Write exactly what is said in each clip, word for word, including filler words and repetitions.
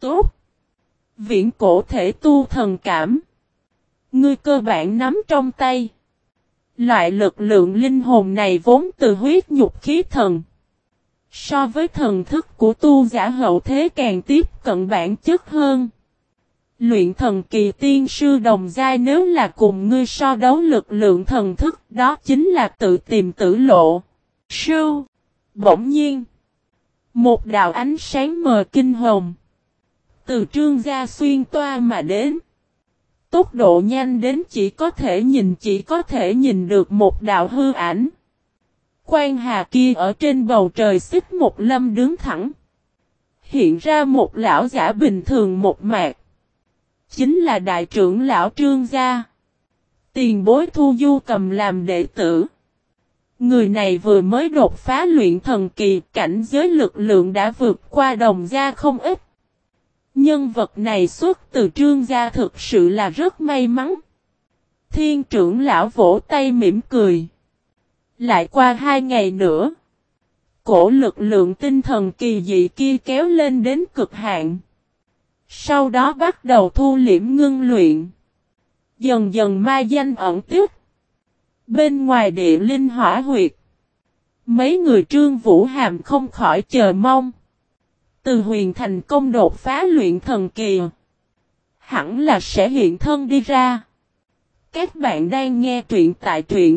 Tốt. Viễn cổ thể tu thần cảm. Ngươi cơ bản nắm trong tay. Loại lực lượng linh hồn này vốn từ huyết nhục khí thần. So với thần thức của tu giả hậu thế càng tiếp cận bản chất hơn. Luyện thần kỳ tiên sư đồng giai nếu là cùng ngươi so đấu lực lượng thần thức đó chính là tự tìm tử lộ. Sư. Bỗng nhiên. Một đạo ánh sáng mờ kinh hồn. Từ trương gia xuyên toa mà đến. Tốc độ nhanh đến chỉ có thể nhìn chỉ có thể nhìn được một đạo hư ảnh. Quan hà kia ở trên bầu trời xích một lâm đứng thẳng. Hiện ra một lão giả bình thường một mạc. Chính là đại trưởng lão trương gia. Tiền bối Thu Du cầm làm đệ tử. Người này vừa mới đột phá luyện thần kỳ, cảnh giới lực lượng đã vượt qua đồng gia không ít. Nhân vật này xuất từ trương gia thực sự là rất may mắn. Thiên trưởng lão vỗ tay mỉm cười. Lại qua hai ngày nữa. Cổ lực lượng tinh thần kỳ dị kia kéo lên đến cực hạn. Sau đó bắt đầu thu liễm ngưng luyện. Dần dần ma danh ẩn tích. Bên ngoài địa linh hỏa huyệt. Mấy người Trương Vũ Hàm không khỏi chờ mong. Từ huyền thành công đột phá luyện thần kỳ. Hẳn là sẽ hiện thân đi ra. Các bạn đang nghe truyện tại truyện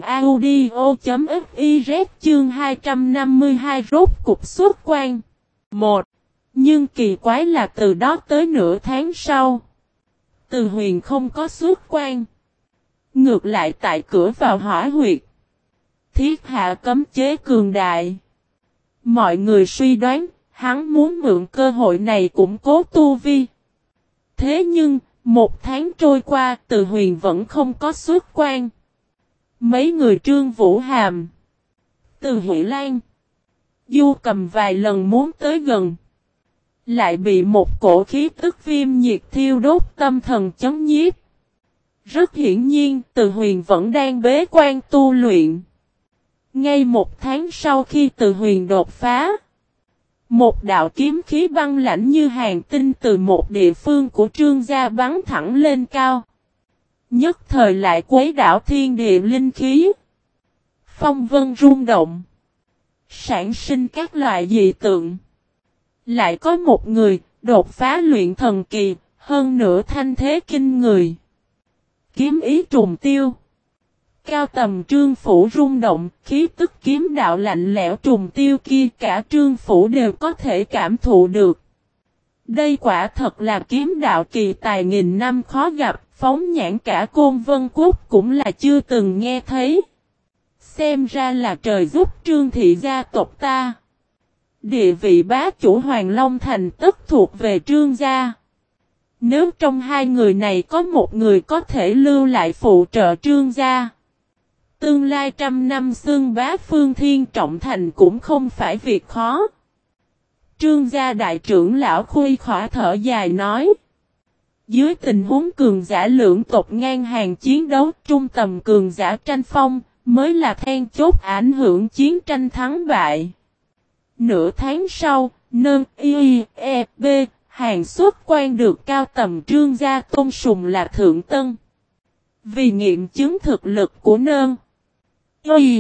audio.fiz chương hai trăm năm mươi hai rốt cục xuất quan. một. Nhưng kỳ quái là từ đó tới nửa tháng sau. Từ huyền không có xuất quan. Ngược lại tại cửa vào hỏa huyệt. Thiết hạ cấm chế cường đại. Mọi người suy đoán, hắn muốn mượn cơ hội này củng cố tu vi. Thế nhưng, một tháng trôi qua, Từ huyền vẫn không có xuất quan. Mấy người Trương Vũ Hàm, Từ Huệ Lan, Du Cầm vài lần muốn tới gần. Lại bị một cổ khí tức viêm nhiệt thiêu đốt tâm thần chấn nhiếp. Rất hiển nhiên, Từ huyền vẫn đang bế quan tu luyện. Ngay một tháng sau khi Từ huyền đột phá. Một đạo kiếm khí băng lãnh như hàng tinh từ một địa phương của trương gia bắn thẳng lên cao. Nhất thời lại quấy đảo thiên địa linh khí. Phong vân rung động. Sản sinh các loại dị tượng. Lại có một người đột phá luyện thần kỳ, hơn nữa thanh thế kinh người. Kiếm ý trùng tiêu. Cao tầm trương phủ rung động, khí tức kiếm đạo lạnh lẽo trùng tiêu kia cả trương phủ đều có thể cảm thụ được. Đây quả thật là kiếm đạo kỳ tài nghìn năm khó gặp, phóng nhãn cả Côn Vân Quốc cũng là chưa từng nghe thấy. Xem ra là trời giúp trương thị gia tộc ta. Địa vị bá chủ Hoàng Long Thành tất thuộc về trương gia. Nếu trong hai người này có một người có thể lưu lại phụ trợ trương gia. Tương lai trăm năm xương bá phương thiên trọng thành cũng không phải việc khó. Trương gia đại trưởng lão khuy khỏa thở dài nói. Dưới tình huống cường giả lưỡng tộc ngang hàng chiến đấu trung tầm cường giả tranh phong mới là then chốt ảnh hưởng chiến tranh thắng bại. Nửa tháng sau, nâng y e b hàng xuất quan được cao tầm trương gia tôn sùng là thượng tân. Vì nghiệm chứng thực lực của nơn Y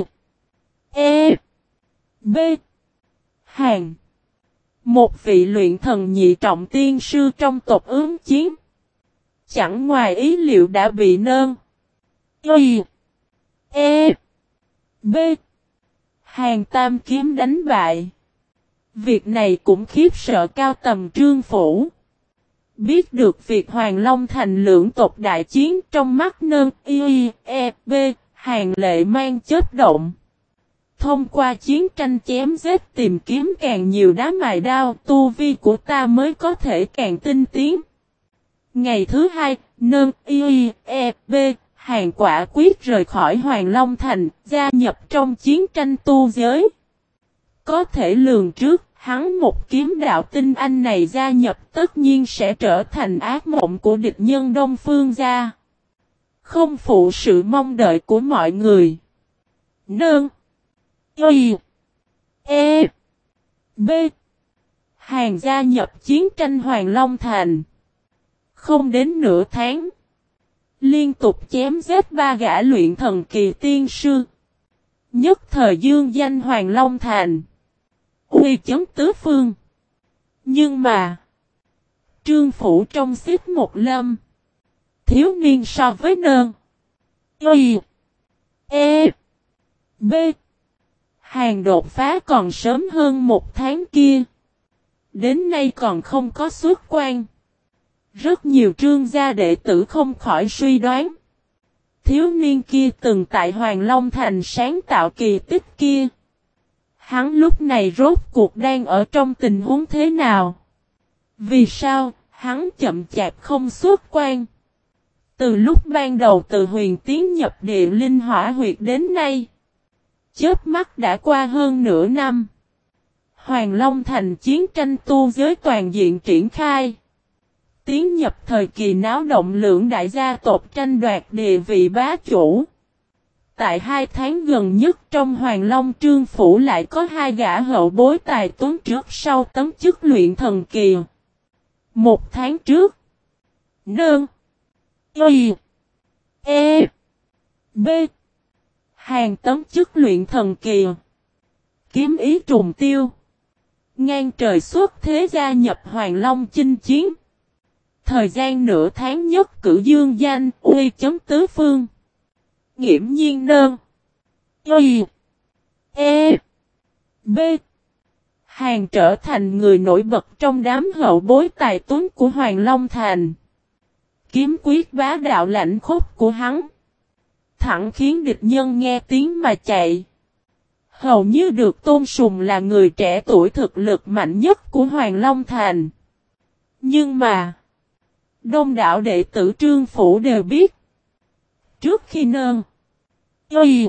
E B Hàng một vị luyện thần nhị trọng tiên sư trong tộc ứng chiến. Chẳng ngoài ý liệu đã bị nơn Y E B Hàng tam kiếm đánh bại. Việc này cũng khiếp sợ cao tầm trương phủ. Biết được việc Hoàng Long Thành lưỡng tộc đại chiến trong mắt nơn Y E B Hàng lệ mang chết động. Thông qua chiến tranh chém giết tìm kiếm càng nhiều đá mài đao, tu vi của ta mới có thể càng tinh tiến. Ngày thứ hai, nơn Y E B Hàng quả quyết rời khỏi Hoàng Long Thành, gia nhập trong chiến tranh tu giới. Có thể lường trước, hắn một kiếm đạo tinh anh này gia nhập tất nhiên sẽ trở thành ác mộng của địch nhân Đông Phương gia. Không phụ sự mong đợi của mọi người. Nương Y E B Hàng gia nhập chiến tranh Hoàng Long Thành. Không đến nửa tháng. Liên tục chém giết ba gã luyện thần kỳ tiên sư. Nhất thời dương danh Hoàng Long Thành. Uy chấn tứ phương. Nhưng mà. Trương Phủ trong xích một lâm. Thiếu niên so với nơn. Y. E. B. Hàng đột phá còn sớm hơn một tháng kia. Đến nay còn không có xuất quan. Rất nhiều trương gia đệ tử không khỏi suy đoán. Thiếu niên kia từng tại Hoàng Long Thành sáng tạo kỳ tích kia. Hắn lúc này rốt cuộc đang ở trong tình huống thế nào? Vì sao hắn chậm chạp không xuất quan? Từ lúc ban đầu từ huyền tiến nhập địa linh hỏa huyệt đến nay. Chớp mắt đã qua hơn nửa năm. Hoàng Long Thành chiến tranh tu giới toàn diện triển khai. Tiến nhập thời kỳ náo động lưỡng đại gia tộc tranh đoạt địa vị bá chủ. Tại hai tháng gần nhất trong Hoàng Long Trương Phủ lại có hai gã hậu bối tài tuấn trước sau tấm chức luyện thần kỳ. Một tháng trước. Nương. Y. E. B. Hàng tấm chức luyện thần kỳ. Kiếm ý trùng tiêu. Ngang trời xuất thế gia nhập Hoàng Long chinh chiến. Thời gian nửa tháng nhất cử dương danh uy chấn tứ phương. Nghiễm nhiên nơn. Y. E. B. Hàng trở thành người nổi bật trong đám hậu bối tài tuấn của Hoàng Long Thành. Kiếm quyết bá đạo lãnh khốc của hắn. Thẳng khiến địch nhân nghe tiếng mà chạy. Hầu như được tôn sùng là người trẻ tuổi thực lực mạnh nhất của Hoàng Long Thành. Nhưng mà. Đông đảo đệ tử Trương Phủ đều biết. Trước khi nơn. Y.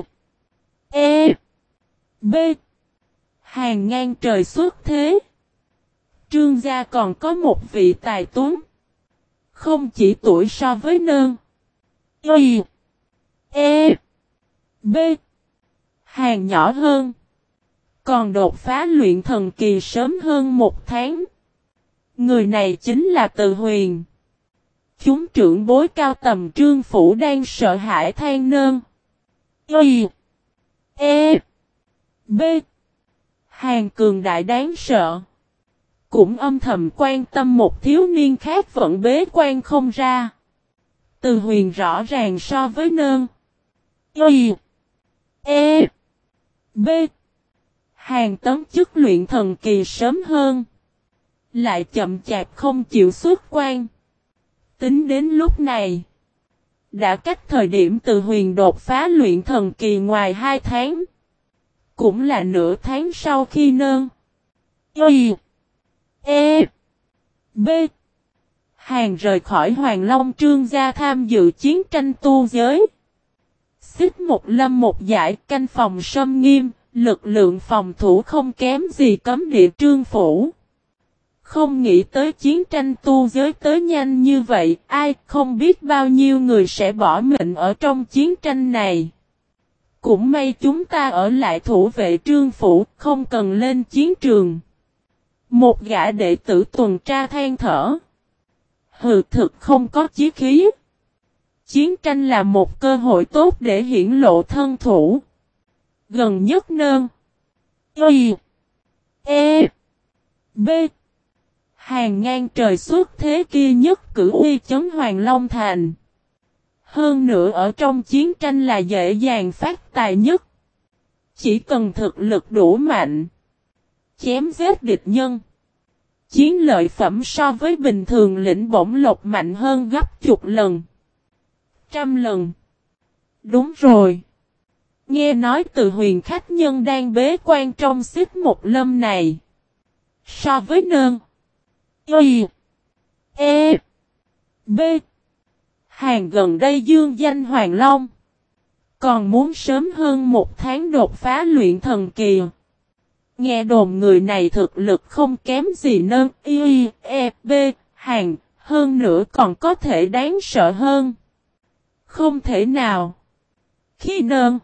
E. B. Hàng ngang trời xuất thế. Trương gia còn có một vị tài tuấn. Không chỉ tuổi so với nơn. Y. E. B. Hàng nhỏ hơn. Còn đột phá luyện thần kỳ sớm hơn một tháng. Người này chính là Từ Huyền. Chúng trưởng bối cao tầm Trương Phủ đang sợ hãi than nơn. Y. E. B. Hàng cường đại đáng sợ. Cũng âm thầm quan tâm một thiếu niên khác vẫn bế quan không ra. Từ Huyền rõ ràng so với nơn. Y. E. B. Hàng tấm chức luyện thần kỳ sớm hơn. Lại chậm chạp không chịu xuất quan. Tính đến lúc này. Đã cách thời điểm Từ Huyền đột phá luyện thần kỳ ngoài hai tháng. Cũng là nửa tháng sau khi nơn. Y. E. B. Hàng rời khỏi Hoàng Long Trương gia tham dự chiến tranh tu giới. Xích một lâm một giải canh phòng sâm nghiêm, lực lượng phòng thủ không kém gì cấm địa Trương Phủ. Không nghĩ tới chiến tranh tu giới tới nhanh như vậy, ai không biết bao nhiêu người sẽ bỏ mệnh ở trong chiến tranh này. Cũng may chúng ta ở lại thủ vệ Trương Phủ, không cần lên chiến trường. Một gã đệ tử tuần tra than thở. Hừ, thực không có chí khí. Chiến tranh là một cơ hội tốt để hiển lộ thân thủ. Gần nhất nơn. Y. E. B. Hàng ngang trời xuất thế kia nhất cử uy chấn Hoàng Long Thành. Hơn nữa ở trong chiến tranh là dễ dàng phát tài nhất. Chỉ cần thực lực đủ mạnh. Chém giết địch nhân. Chiến lợi phẩm so với bình thường lĩnh bổng lộc mạnh hơn gấp chục lần. Trăm lần. Đúng rồi. Nghe nói Từ Huyền khách nhân đang bế quan trong xích một lâm này. So với nơn. Y. E. B. Hàng gần đây dương danh Hoàng Long. Còn muốn sớm hơn một tháng đột phá luyện thần kỳ. Nghe đồn người này thực lực không kém gì nơn. Y. E. B. Hàng. Hơn nữa còn có thể đáng sợ hơn. Không thể nào. Khi nơn.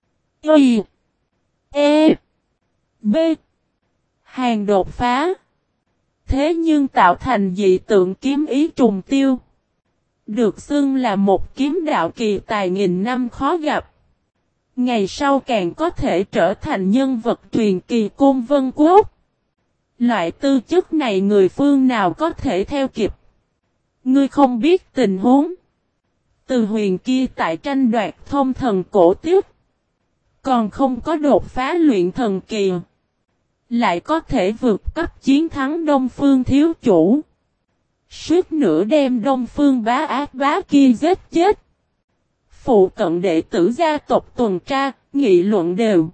Y. E. B. Hàng đột phá. thế nhưng tạo thành dị tượng kiếm ý trùng tiêu. Được xưng là một kiếm đạo kỳ tài nghìn năm khó gặp. Ngày sau càng có thể trở thành nhân vật truyền kỳ Côn Vân Quốc. Loại tư chất này người phương nào có thể theo kịp. Ngươi không biết tình huống. Từ huyền kia tại tranh đoạt thông thần cổ tiếp. Còn không có đột phá luyện thần kỳ. Lại có thể vượt cấp chiến thắng Đông Phương thiếu chủ. Suốt nửa đêm Đông Phương bá ác bá kia giết chết. Phụ cận đệ tử gia tộc tuần tra, nghị luận đều.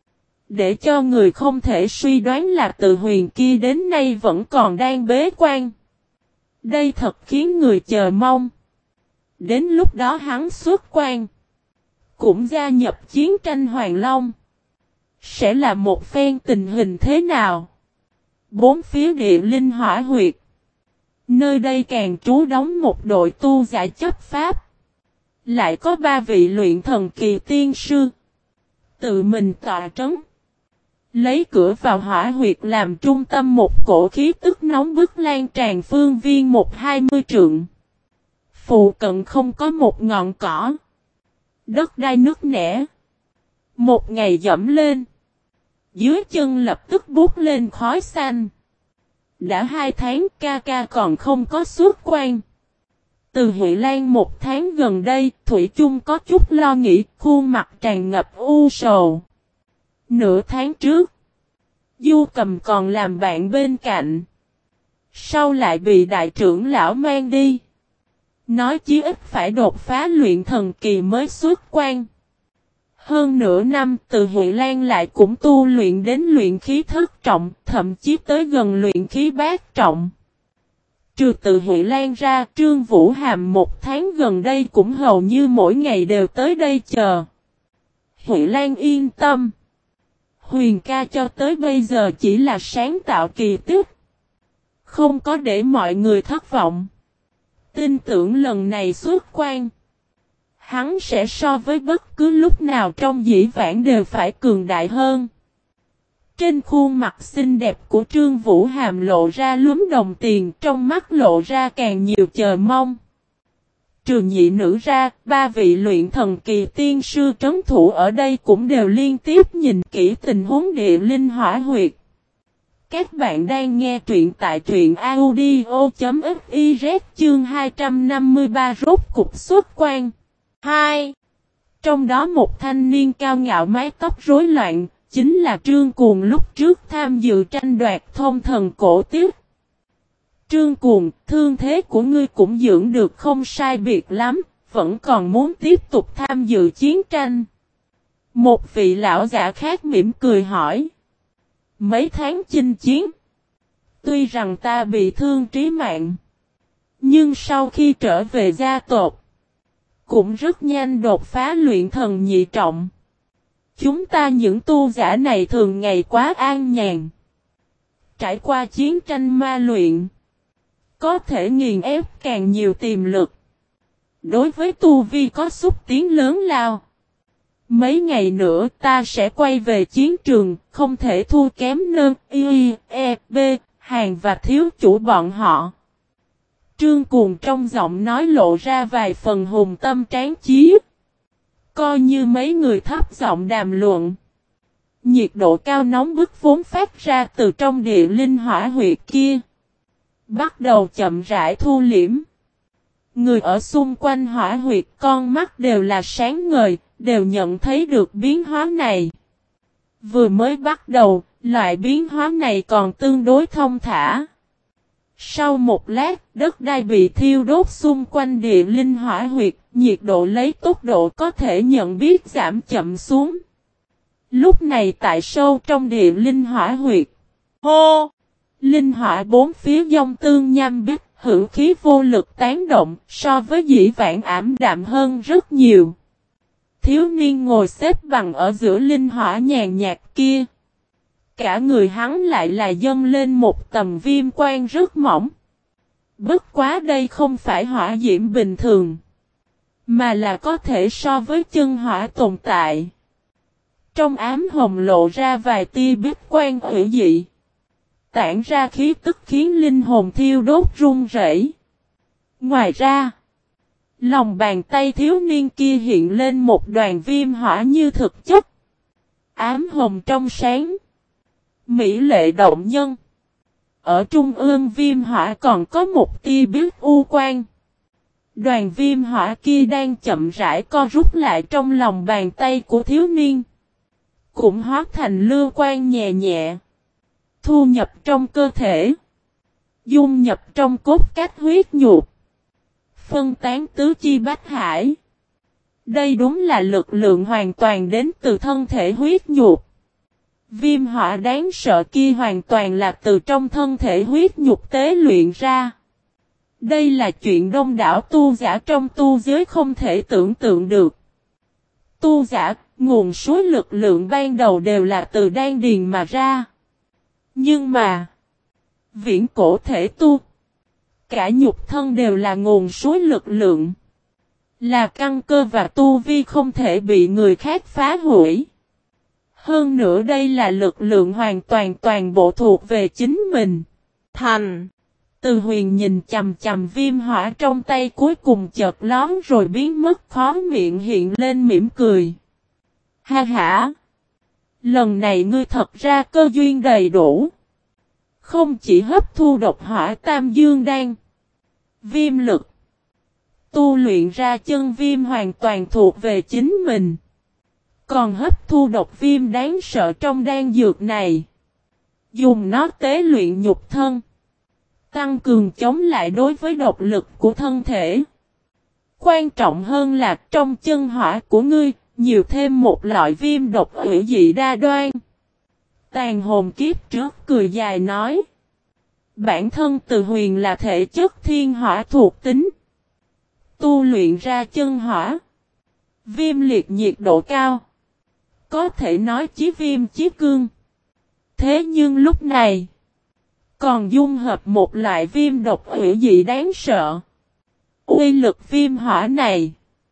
Để cho người không thể suy đoán là từ huyền kia đến nay vẫn còn đang bế quan. Đây thật khiến người chờ mong. Đến lúc đó hắn xuất quan. Cũng gia nhập chiến tranh Hoàng Long. Sẽ là một phen tình hình thế nào? Bốn phía địa linh hỏa huyệt. Nơi đây càng trú đóng một đội tu giả chấp pháp. Lại có ba vị luyện thần kỳ tiên sư. Tự mình tọa trấn. Lấy cửa vào hỏa huyệt làm trung tâm một cổ khí tức nóng bức lan tràn phương viên một hai mươi trượng. Phụ cận không có một ngọn cỏ. Đất đai nứt nẻ. Một ngày dẫm lên. Dưới chân lập tức bút lên khói xanh. Đã hai tháng ca ca còn không có xuất quan. Từ Huệ Lan một tháng gần đây, Thủy chung có chút lo nghĩ, khuôn mặt tràn ngập u sầu. Nửa tháng trước, Du Cầm còn làm bạn bên cạnh. Sau lại bị đại trưởng lão mang đi. Nói chí ít phải đột phá luyện thần kỳ mới xuất quan. Hơn nửa năm từ Huệ Lan lại cũng tu luyện đến luyện khí thất trọng, thậm chí tới gần luyện khí bát trọng. Trừ từ Huệ Lan ra, Trương Vũ Hàm một tháng gần đây cũng hầu như mỗi ngày đều tới đây chờ. Huệ Lan yên tâm. Huyền ca cho tới bây giờ chỉ là sáng tạo kỳ tích. Không có để mọi người thất vọng. Tin tưởng lần này xuất quan. Hắn sẽ so với bất cứ lúc nào trong dĩ vãng đều phải cường đại hơn. Trên khuôn mặt xinh đẹp của Trương Vũ Hàm lộ ra lúm đồng tiền, trong mắt lộ ra càng nhiều chờ mong. Trừ nhị nữ ra, ba vị luyện thần kỳ tiên sư trấn thủ ở đây cũng đều liên tiếp nhìn kỹ tình huống địa linh hỏa huyệt. Các bạn đang nghe truyện tại truyện audio.fiz chương hai trăm năm mươi ba rốt cục xuất quan. hai. Trong đó một thanh niên cao ngạo mái tóc rối loạn, chính là Trương Cuồng lúc trước tham dự tranh đoạt thông thần cổ tiếp. Trương Cuồng, thương thế của ngươi cũng dưỡng được không sai biệt lắm, vẫn còn muốn tiếp tục tham dự chiến tranh. Một vị lão giả khác mỉm cười hỏi. Mấy tháng chinh chiến, tuy rằng ta bị thương trí mạng, nhưng sau khi trở về gia tộc, cũng rất nhanh đột phá luyện thần nhị trọng. Chúng ta những tu giả này thường ngày quá an nhàn. Trải qua chiến tranh ma luyện, có thể nghiền ép càng nhiều tiềm lực. Đối với tu vi có xúc tiến lớn lao. Mấy ngày nữa ta sẽ quay về chiến trường, không thể thua kém nơn, y, e, b, hàng và thiếu chủ bọn họ. Trương Cuồng trong giọng nói lộ ra vài phần hùng tâm tráng chí. Coi như mấy người thấp giọng đàm luận. Nhiệt độ cao nóng bức vốn phát ra từ trong địa linh hỏa huyệt kia. Bắt đầu chậm rãi thu liễm. Người ở xung quanh hỏa huyệt con mắt đều là sáng ngời, đều nhận thấy được biến hóa này. Vừa mới bắt đầu, loại biến hóa này còn tương đối thông thả. Sau một lát, đất đai bị thiêu đốt xung quanh địa linh hỏa huyệt, nhiệt độ lấy tốc độ có thể nhận biết giảm chậm xuống. Lúc này tại sâu trong địa linh hỏa huyệt, hô! Linh hỏa bốn phía dông tương nham bích, hữu khí vô lực tán động, so với dĩ vãng ảm đạm hơn rất nhiều. Thiếu niên ngồi xếp bằng ở giữa linh hỏa nhàn nhạt kia. Cả người hắn lại là dâng lên một tầm viêm quang rất mỏng. Bất quá đây không phải hỏa diễm bình thường, mà là có thể so với chân hỏa tồn tại. Trong ám hồng lộ ra vài tia bích quang hủy dị. tản ra khí tức khiến linh hồn thiêu đốt run rẩy. Ngoài ra, lòng bàn tay thiếu niên kia hiện lên một đoàn viêm hỏa như thực chất. Ám hồng trong sáng. Mỹ lệ động nhân. Ở trung ương viêm hỏa còn có một tia biết u quang. Đoàn viêm hỏa kia đang chậm rãi co rút lại trong lòng bàn tay của thiếu niên. Cũng hóa thành lưu quang nhẹ nhẹ. Thu nhập trong cơ thể. Dung nhập trong cốt cách huyết nhục. Phân tán tứ chi bách hải. Đây đúng là lực lượng hoàn toàn đến từ thân thể huyết nhục. Viêm hỏa đáng sợ kia hoàn toàn là từ trong thân thể huyết nhục tế luyện ra. Đây là chuyện đông đảo tu giả trong tu giới không thể tưởng tượng được. Tu giả, nguồn suối lực lượng ban đầu đều là từ đan điền mà ra. Nhưng mà, viễn cổ thể tu, cả nhục thân đều là nguồn suối lực lượng. Là căn cơ và tu vi không thể bị người khác phá hủy. Hơn nữa đây là lực lượng hoàn toàn toàn bộ thuộc về chính mình. Thành. Từ Huyền nhìn chầm chầm viêm hỏa trong tay cuối cùng chợt lón rồi biến mất, khó miệng hiện lên mỉm cười. Ha ha! Lần này ngươi thật ra cơ duyên đầy đủ. Không chỉ hấp thu độc hỏa tam dương đan. Viêm lực. Tu luyện ra chân viêm hoàn toàn thuộc về chính mình. Còn hấp thu độc viêm đáng sợ trong đan dược này. Dùng nó tế luyện nhục thân. Tăng cường chống lại đối với độc lực của thân thể. Quan trọng hơn là trong chân hỏa của ngươi, nhiều thêm một loại viêm độc hủy dị đa đoan. Tàn hồn kiếp trước cười dài nói. Bản thân Từ Huyền là thể chất thiên hỏa thuộc tính. Tu luyện ra chân hỏa. Viêm liệt nhiệt độ cao. Có thể nói chí viêm chí cương. Thế nhưng lúc này, còn dung hợp một loại viêm độc hủy dị đáng sợ. Uy lực viêm hỏa này,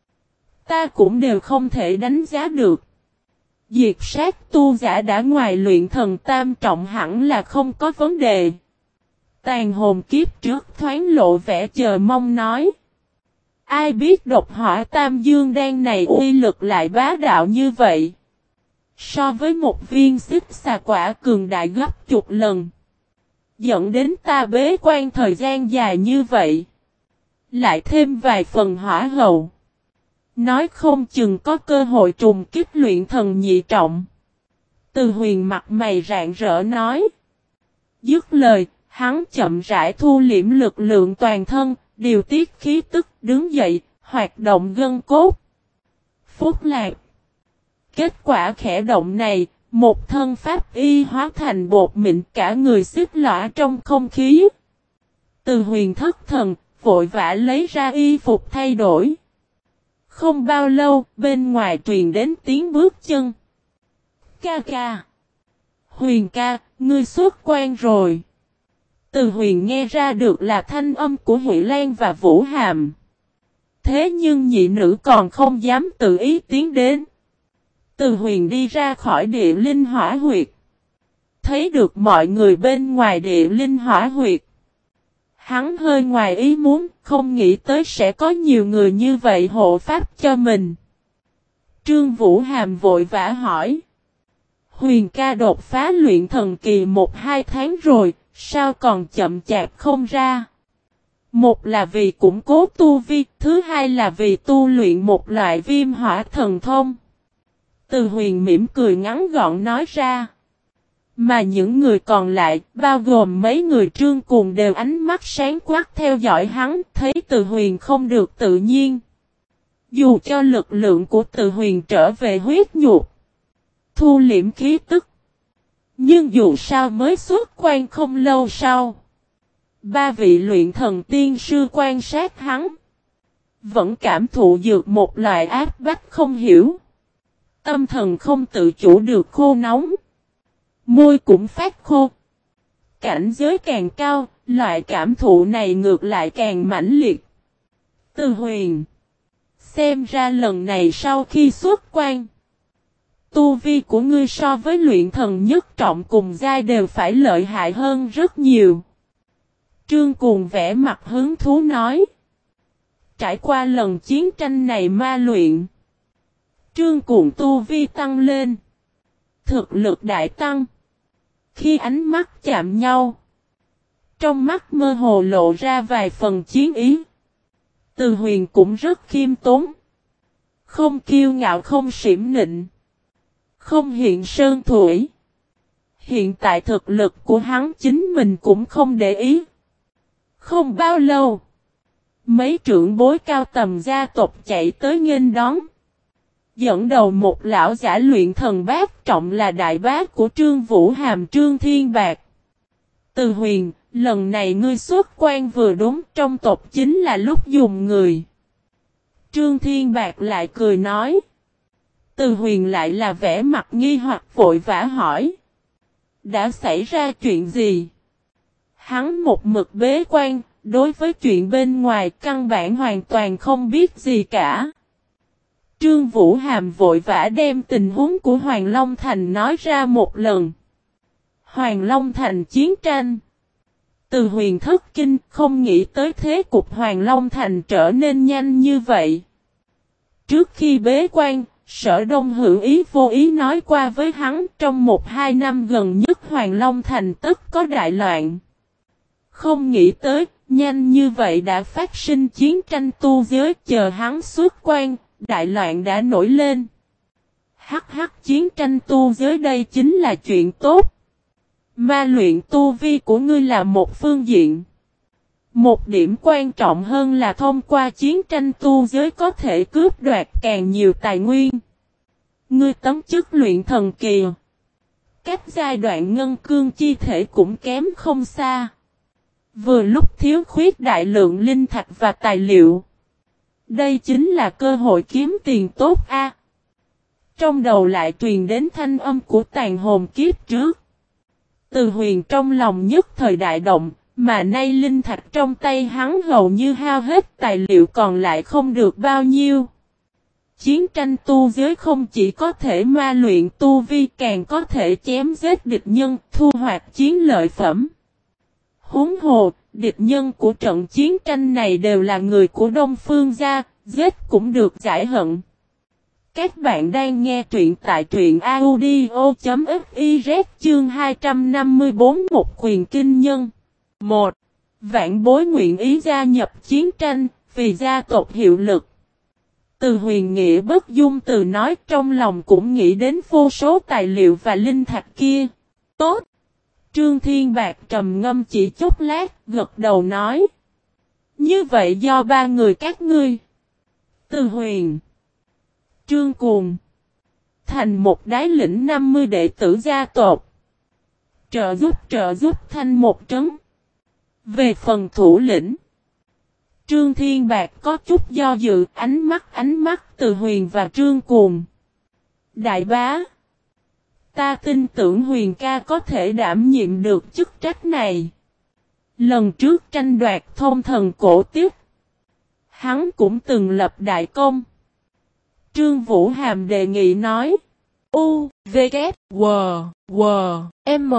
ta cũng đều không thể đánh giá được. Diệt sát tu giả đã ngoài luyện thần tam trọng hẳn là không có vấn đề. Tàn hồn kiếp trước thoáng lộ vẻ chờ mong nói. Ai biết độc hỏa tam dương đan này uy lực lại bá đạo như vậy. So với một viên xích xà quả cường đại gấp chục lần. Dẫn đến ta bế quan thời gian dài như vậy. Lại thêm vài phần hỏa hậu. Nói không chừng có cơ hội trùng kích luyện thần nhị trọng. Từ Huyền mặt mày rạng rỡ nói. Dứt lời, hắn chậm rãi thu liễm lực lượng toàn thân, điều tiết khí tức, đứng dậy, hoạt động gân cốt. Phúc lạc. Kết quả khẽ động này, một thân pháp y hóa thành bột mịn, cả người xích lõa trong không khí. Từ Huyền thất thần, vội vã lấy ra y phục thay đổi. Không bao lâu, bên ngoài truyền đến tiếng bước chân. Ca ca. Huyền ca, ngươi xuất quan rồi. Từ Huyền nghe ra được là thanh âm của Huệ Lan và Vũ Hàm. Thế nhưng nhị nữ còn không dám tự ý tiến đến. Từ Huyền đi ra khỏi địa linh hỏa huyệt. Thấy được mọi người bên ngoài địa linh hỏa huyệt. Hắn hơi ngoài ý muốn, không nghĩ tới sẽ có nhiều người như vậy hộ pháp cho mình. Trương Vũ Hàm vội vã hỏi. Huyền ca đột phá luyện thần kỳ một hai tháng rồi, sao còn chậm chạp không ra? Một là vì củng cố tu vi, thứ hai là vì tu luyện một loại viêm hỏa thần thông. Từ Huyền mỉm cười ngắn gọn nói ra. Mà những người còn lại, bao gồm mấy người Trương cùng đều ánh mắt sáng quắc theo dõi hắn, thấy Từ Huyền không được tự nhiên. Dù cho lực lượng của Từ Huyền trở về huyết nhục, thu liễm khí tức. Nhưng dù sao mới xuất quan không lâu sau. Ba vị luyện thần tiên sư quan sát hắn. Vẫn cảm thụ được một loại áp bách không hiểu. Tâm thần không tự chủ được khô nóng. Môi cũng phát khô. Cảnh giới càng cao, loại cảm thụ này ngược lại càng mãnh liệt. Từ Huyền. Xem ra lần này sau khi xuất quan, tu vi của ngươi so với luyện thần nhất trọng cùng giai đều phải lợi hại hơn rất nhiều. Trương Cuồng vẽ mặt hứng thú nói. Trải qua lần chiến tranh này ma luyện. Trương Cuồng tu vi tăng lên. Thực lực đại tăng. Khi ánh mắt chạm nhau. Trong mắt mơ hồ lộ ra vài phần chiến ý. Từ Huyền cũng rất khiêm tốn. Không kiêu ngạo không xỉm nịnh. Không hiện sơn thủy. Hiện tại thực lực của hắn chính mình cũng không để ý. Không bao lâu. Mấy trưởng bối cao tầm gia tộc chạy tới nghênh đón. Dẫn đầu một lão giả luyện thần bát trọng là đại bác của Trương Vũ Hàm Trương Thiên Bạc. Từ Huyền, lần này ngươi xuất quan vừa đúng, trong tộc chính là lúc dùng người. Trương Thiên Bạc lại cười nói. Từ Huyền lại là vẻ mặt nghi hoặc vội vã hỏi. Đã xảy ra chuyện gì? Hắn một mực bế quan, đối với chuyện bên ngoài căn bản hoàn toàn không biết gì cả. Trương Vũ Hàm vội vã đem tình huống của Hoàng Long Thành nói ra một lần. Hoàng Long Thành chiến tranh. Từ Huyền thất kinh không nghĩ tới thế cục Hoàng Long Thành trở nên nhanh như vậy. Trước khi bế quan, Sở Đông hữu ý vô ý nói qua với hắn trong một hai năm gần nhất Hoàng Long Thành tất có đại loạn. Không nghĩ tới, nhanh như vậy đã phát sinh chiến tranh tu giới, chờ hắn xuất quan, đại loạn đã nổi lên. Hắc hắc, chiến tranh tu giới đây chính là chuyện tốt. Ma luyện tu vi của ngươi là một phương diện. Một điểm quan trọng hơn là thông qua chiến tranh tu giới có thể cướp đoạt càng nhiều tài nguyên. Ngươi tấm chức luyện thần kỳ. Cách giai đoạn ngân cương chi thể cũng kém không xa. Vừa lúc thiếu khuyết đại lượng linh thạch và tài liệu. Đây chính là cơ hội kiếm tiền tốt a. Trong đầu lại truyền đến thanh âm của tàn hồn kiếp trước. Từ Huyền trong lòng nhất thời đại động, mà nay linh thạch trong tay hắn hầu như hao hết, tài liệu còn lại không được bao nhiêu. Chiến tranh tu giới không chỉ có thể ma luyện tu vi, càng có thể chém giết địch nhân, thu hoạch chiến lợi phẩm. Huống hồ, địch nhân của trận chiến tranh này đều là người của Đông Phương gia, giết cũng được giải hận. Các bạn đang nghe truyện tại truyện audio.fiz chương hai trăm năm mươi bốn một quyền kinh nhân. một. Vạn bối nguyện ý gia nhập chiến tranh, vì gia tộc hiệu lực. Từ Huyền nghĩa bất dung từ nói, trong lòng cũng nghĩ đến vô số tài liệu và linh thạch kia. Tốt! Trương Thiên Bạc trầm ngâm chỉ chút lát, gật đầu nói. Như vậy do ba người các ngươi. Từ Huyền, Trương Cuồng, thành một đái lĩnh năm mươi đệ tử gia tộc. Trợ giúp trợ giúp thành một trấn. Về phần thủ lĩnh, Trương Thiên Bạc có chút do dự, ánh mắt ánh mắt Từ Huyền và Trương Cuồng. Đại bá, ta tin tưởng Huyền ca có thể đảm nhiệm được chức trách này. Lần trước tranh đoạt thông thần cổ tiếp, hắn cũng từng lập đại công. Trương Vũ Hàm đề nghị nói. U, V, K, W, W, M.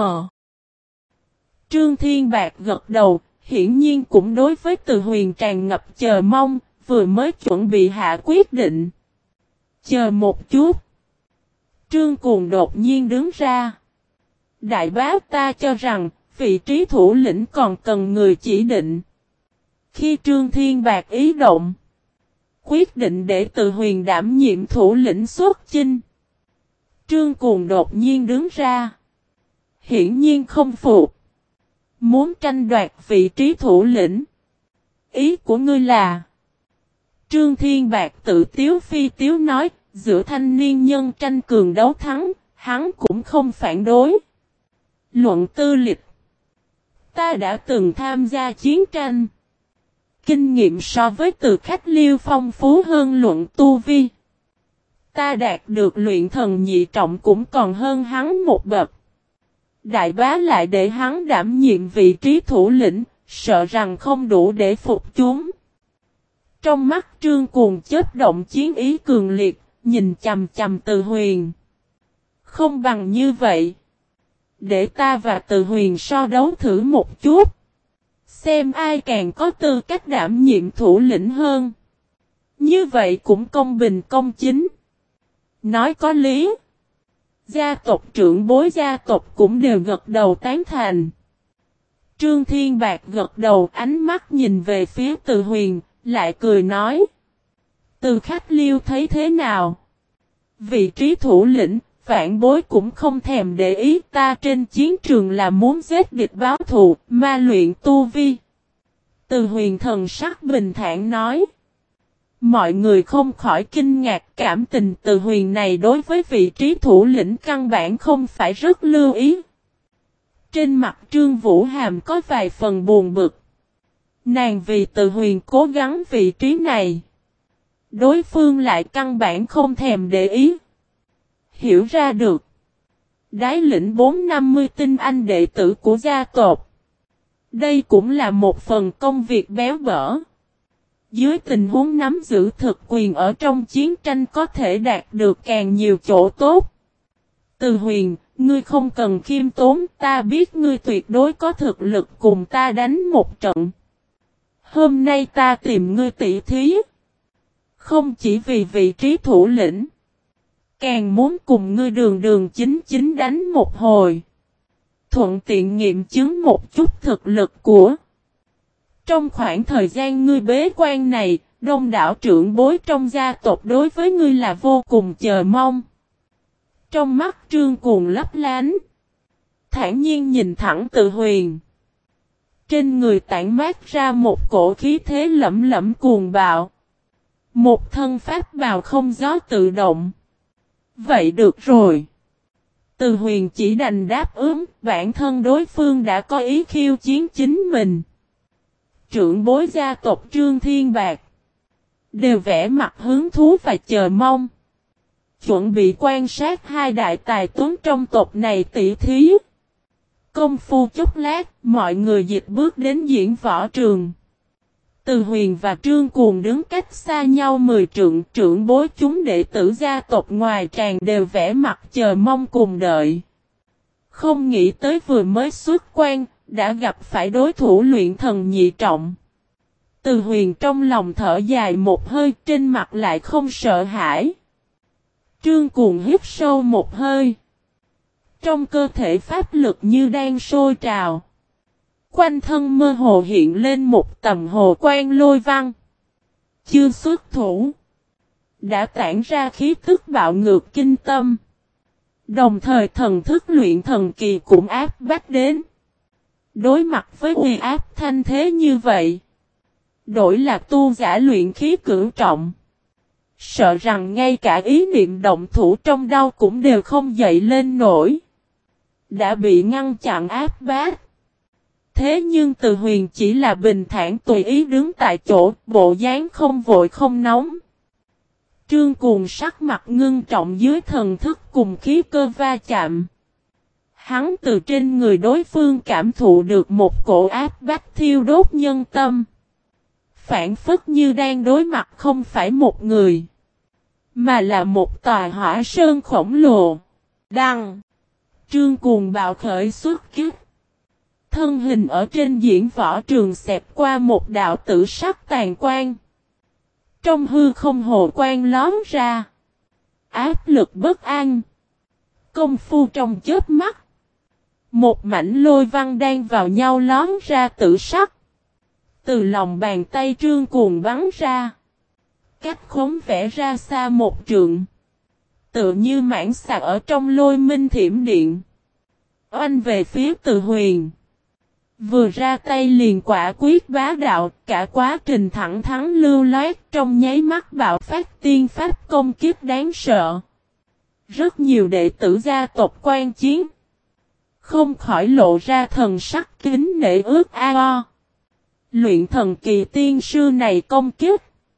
Trương Thiên Bạc gật đầu, hiển nhiên cũng đối với Từ Huyền tràn ngập chờ mong, vừa mới chuẩn bị hạ quyết định. Chờ một chút. Trương Cuồng đột nhiên đứng ra. Đại bá, ta cho rằng, vị trí thủ lĩnh còn cần người chỉ định. Khi Trương Thiên Bạc ý động, quyết định để Từ Huyền đảm nhiệm thủ lĩnh xuất chinh. Trương Cuồng đột nhiên đứng ra. Hiển nhiên không phục. Muốn tranh đoạt vị trí thủ lĩnh. Ý của ngươi là? Trương Thiên Bạc tự tiếu phi tiếu nói, giữa thanh niên nhân tranh cường đấu thắng, hắn cũng không phản đối. Luận tư lịch. Ta đã từng tham gia chiến tranh. Kinh nghiệm so với Từ Khách Liêu phong phú hơn luận tu vi. Ta đạt được luyện thần nhị trọng cũng còn hơn hắn một bậc. Đại bá lại để hắn đảm nhiệm vị trí thủ lĩnh, sợ rằng không đủ để phục chúng. Trong mắt Trương Cuồng chớp động chiến ý cường liệt, nhìn chằm chằm Từ Huyền. Không bằng như vậy. Để ta và Từ Huyền so đấu thử một chút. Xem ai càng có tư cách đảm nhiệm thủ lĩnh hơn. Như vậy cũng công bình công chính. Nói có lý. Gia tộc trưởng bối gia tộc cũng đều gật đầu tán thành. Trương Thiên Bạc gật đầu, ánh mắt nhìn về phía Từ Huyền, lại cười nói. Từ Khách Liêu thấy thế nào? Vị trí thủ lĩnh, vạn bối cũng không thèm để ý, ta trên chiến trường là muốn giết địch báo thù, ma luyện tu vi. Từ Huyền thần sắc bình thản nói. Mọi người không khỏi kinh ngạc, cảm tình Từ Huyền này đối với vị trí thủ lĩnh căn bản không phải rất lưu ý. Trên mặt Trương Vũ Hàm có vài phần buồn bực. Nàng vì Từ Huyền cố gắng vị trí này. Đối phương lại căn bản không thèm để ý. Hiểu ra được. Đái lĩnh bốn năm mươi tinh anh đệ tử của gia tộc. Đây cũng là một phần công việc béo bở. Dưới tình huống nắm giữ thực quyền ở trong chiến tranh có thể đạt được càng nhiều chỗ tốt. Từ Huyền, ngươi không cần khiêm tốn, ta biết ngươi tuyệt đối có thực lực cùng ta đánh một trận. Hôm nay ta tìm ngươi tỷ thí. Không chỉ vì vị trí thủ lĩnh. Càng muốn cùng ngươi đường đường chính chính đánh một hồi. Thuận tiện nghiệm chứng một chút thực lực của. Trong khoảng thời gian ngươi bế quan này, đông đảo trưởng bối trong gia tộc đối với ngươi là vô cùng chờ mong. Trong mắt Trương Cuồng lấp lánh. Thản nhiên nhìn thẳng Từ Huyền. Trên người tản mát ra một cổ khí thế lẫm lẫm cuồng bạo. Một thân pháp bào không gió tự động. Vậy được rồi. Từ Huyền chỉ đành đáp ứng, bản thân đối phương đã có ý khiêu chiến chính mình. Trưởng bối gia tộc Trương Thiên Bạc đều vẽ mặt hứng thú và chờ mong. Chuẩn bị quan sát hai đại tài tuấn trong tộc này tỷ thí. Công phu chốc lát, mọi người dịch bước đến diễn võ trường. Từ Huyền và Trương Cuồng đứng cách xa nhau mười trượng, trưởng bối chúng đệ tử gia tộc ngoài tràng đều vẽ mặt chờ mong cùng đợi. Không nghĩ tới vừa mới xuất quan, đã gặp phải đối thủ luyện thần nhị trọng. Từ Huyền trong lòng thở dài một hơi, trên mặt lại không sợ hãi. Trương Cuồng hít sâu một hơi. Trong cơ thể pháp lực như đang sôi trào. Quanh thân mơ hồ hiện lên một tầm hồ quang lôi văn. Chưa xuất thủ. Đã tản ra khí tức bạo ngược kinh tâm. Đồng thời thần thức luyện thần kỳ cũng áp bách đến. Đối mặt với uy áp thanh thế như vậy. Đổi là tu giả luyện khí cửu trọng. Sợ rằng ngay cả ý niệm động thủ trong đau cũng đều không dậy lên nổi. Đã bị ngăn chặn áp bách. Thế nhưng Từ Huyền chỉ là bình thản tùy ý đứng tại chỗ, bộ dáng không vội không nóng. Trương Cuồng sắc mặt ngưng trọng dưới thần thức cùng khí cơ va chạm. Hắn từ trên người đối phương cảm thụ được một cổ áp bách thiêu đốt nhân tâm. Phản phất như đang đối mặt không phải một người, mà là một tòa hỏa sơn khổng lồ. Đăng! Trương Cuồng bạo khởi xuất kích. Thân hình ở trên diễn võ trường xẹp qua một đạo tử sắc tàn quang. Trong hư không hồ quang lón ra. Áp lực bất an. Công phu trong chớp mắt. Một mảnh lôi văn đang vào nhau lón ra tử sắc. Từ lòng bàn tay Trương Cuồng bắn ra. Cách khống vẽ ra xa một trượng. Tựa như mãng xà ở trong lôi minh thiểm điện. Oanh về phía Từ Huyền. Vừa ra tay liền quả quyết bá đạo, cả quá trình thẳng thắn lưu loát trong nháy mắt bạo phát tiên pháp công kiếp đáng sợ. Rất nhiều đệ tử gia tộc quan chiến. Không khỏi lộ ra thần sắc kính nể ước ao. Luyện thần kỳ tiên sư này công kiếp.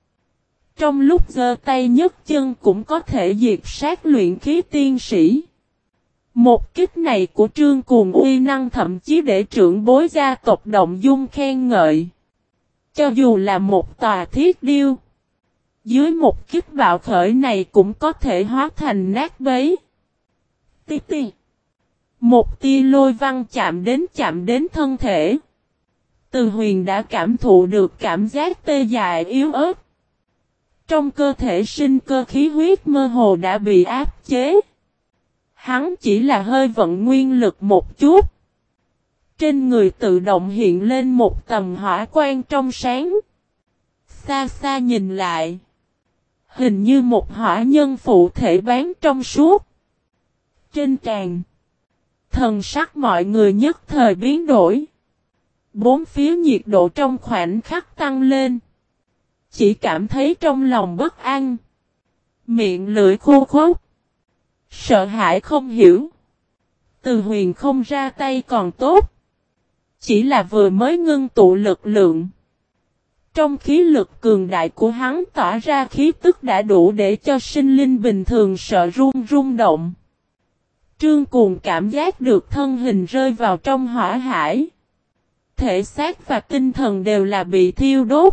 Trong lúc giơ tay nhấc chân cũng có thể diệt sát luyện khí tiên sĩ. Một kích này của Trương Cuồng uy năng thậm chí để trưởng bối gia tộc động dung khen ngợi. Cho dù là một tòa thiết điêu. Dưới một kích bạo khởi này cũng có thể hóa thành nát bấy. Tí tí. Một tia lôi văn chạm đến chạm đến thân thể. Từ Huyền đã cảm thụ được cảm giác tê dại yếu ớt. Trong cơ thể sinh cơ khí huyết mơ hồ đã bị áp chế. Hắn chỉ là hơi vận nguyên lực một chút. Trên người tự động hiện lên một tầm hỏa quang trong sáng. Xa xa nhìn lại. Hình như một hỏa nhân phụ thể bán trong suốt. Trên tràn. Thần sắc mọi người nhất thời biến đổi. Bốn phía nhiệt độ trong khoảnh khắc tăng lên. Chỉ cảm thấy trong lòng bất an. Miệng lưỡi khô khốc. Sợ hãi không hiểu. Từ Huyền không ra tay còn tốt. Chỉ là vừa mới ngưng tụ lực lượng. Trong khí lực cường đại của hắn tỏa ra khí tức đã đủ để cho sinh linh bình thường sợ run rung động. Trương Cuồng cảm giác được thân hình rơi vào trong hỏa hải. Thể xác và tinh thần đều là bị thiêu đốt.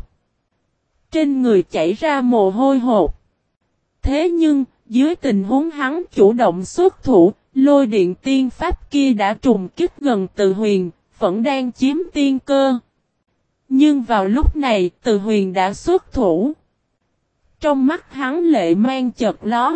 Trên người chảy ra mồ hôi hột. Thế nhưng, dưới tình huống hắn chủ động xuất thủ, lôi điện tiên pháp kia đã trùng kích gần Từ Huyền, vẫn đang chiếm tiên cơ. Nhưng vào lúc này, Từ Huyền đã xuất thủ. Trong mắt hắn lệ mang chợt lóe.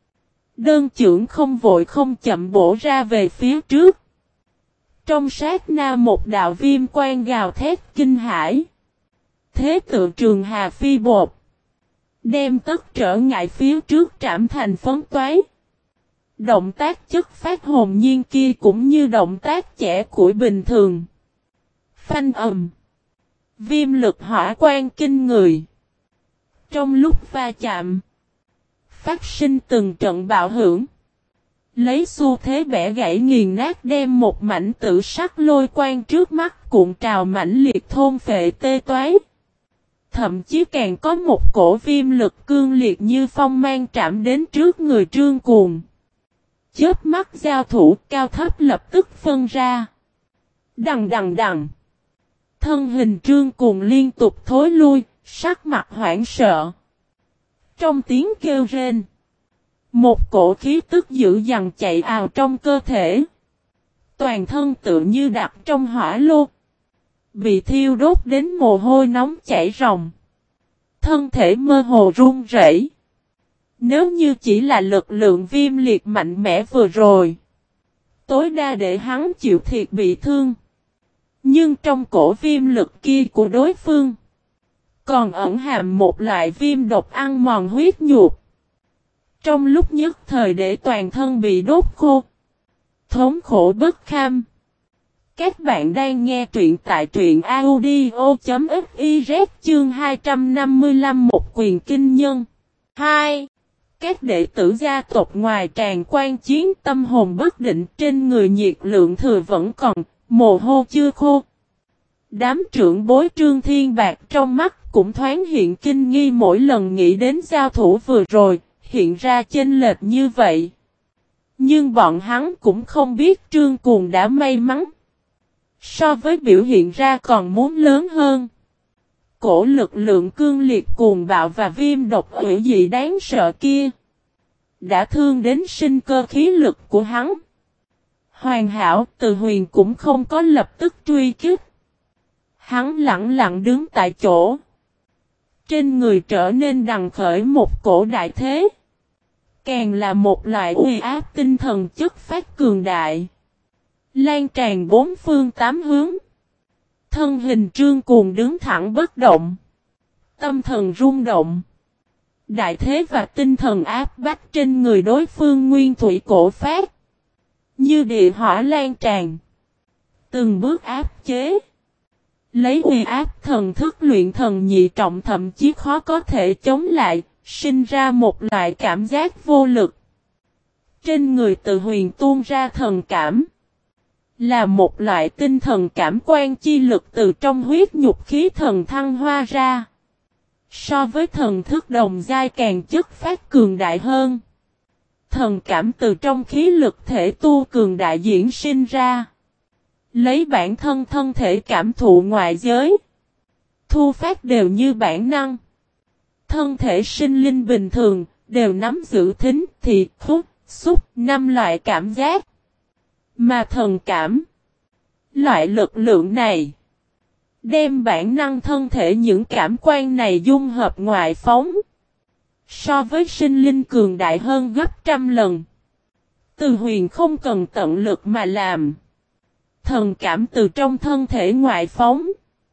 Đơn chưởng không vội không chậm bổ ra về phía trước. Trong sát na một đạo viêm quang gào thét kinh hãi. Thế tự trường hà phi bột. Đem tất trở ngại phía trước trảm thành phấn toái. Động tác chất phát hồn nhiên kia cũng như động tác chẻ củi bình thường. Phanh ầm. Viêm lực hỏa quan kinh người. Trong lúc va chạm. Phát sinh từng trận bạo hưởng. Lấy xu thế bẻ gãy nghiền nát đem một mảnh tử sắc lôi quang trước mắt cuộn trào mãnh liệt thôn phệ tê toái. Thậm chí càng có một cổ viêm lực cương liệt như phong mang trảm đến trước người Trương Cuồng. Chớp mắt giao thủ cao thấp lập tức phân ra. Đằng đằng đằng. Thân hình Trương Cuồng liên tục thối lui, sắc mặt hoảng sợ. Trong tiếng kêu rên. Một cổ khí tức dữ dằn chạy ào trong cơ thể. Toàn thân tự như đặt trong hỏa lô. Bị thiêu đốt đến mồ hôi nóng chảy ròng. Thân thể mơ hồ run rẩy. Nếu như chỉ là lực lượng viêm liệt mạnh mẽ vừa rồi. Tối đa để hắn chịu thiệt bị thương. Nhưng trong cổ viêm lực kia của đối phương. Còn ẩn hàm một loại viêm độc ăn mòn huyết nhục. Trong lúc nhất thời để toàn thân bị đốt khô. Thống khổ bất kham. Các bạn đang nghe truyện tại truyện audio.fiz chương hai trăm năm mươi lăm một quyền kinh nhân. hai. Các đệ tử gia tộc ngoài tràn quan chiến tâm hồn bất định trên người nhiệt lượng thừa vẫn còn, mồ hôi chưa khô. Đám trưởng bối Trương Thiên Bạc trong mắt cũng thoáng hiện kinh nghi mỗi lần nghĩ đến giao thủ vừa rồi, hiện ra chênh lệch như vậy. Nhưng bọn hắn cũng không biết Trương Cuồng đã may mắn. So với biểu hiện ra còn muốn lớn hơn. Cổ lực lượng cương liệt cuồng bạo và viêm độc hủy dị đáng sợ kia. Đã thương đến sinh cơ khí lực của hắn. Hoàn hảo Từ Huyền cũng không có lập tức truy kích. Hắn lặng lặng đứng tại chỗ. Trên người trở nên đằng khởi một cổ đại thế. Càng là một loại uy áp tinh thần chất phát cường đại. Lan tràn bốn phương tám hướng. Thân hình Trương Cuồng đứng thẳng bất động. Tâm thần rung động. Đại thế và tinh thần áp bách trên người đối phương nguyên thủy cổ phát. Như địa hỏa lan tràn. Từng bước áp chế. Lấy uy áp thần thức luyện thần nhị trọng thậm chí khó có thể chống lại. Sinh ra một loại cảm giác vô lực. Trên người Từ Huyền tuôn ra thần cảm. Là một loại tinh thần cảm quan chi lực từ trong huyết nhục khí thần thăng hoa ra. So với thần thức đồng giai càng chất phát cường đại hơn. Thần cảm từ trong khí lực thể tu cường đại diễn sinh ra. Lấy bản thân thân thể cảm thụ ngoại giới. Thu phát đều như bản năng. Thân thể sinh linh bình thường đều nắm giữ thính, thị, khúc, xúc, năm loại cảm giác. Mà thần cảm, loại lực lượng này, đem bản năng thân thể những cảm quan này dung hợp ngoại phóng. So với sinh linh cường đại hơn gấp trăm lần. Từ Huyền không cần tận lực mà làm. Thần cảm từ trong thân thể ngoại phóng.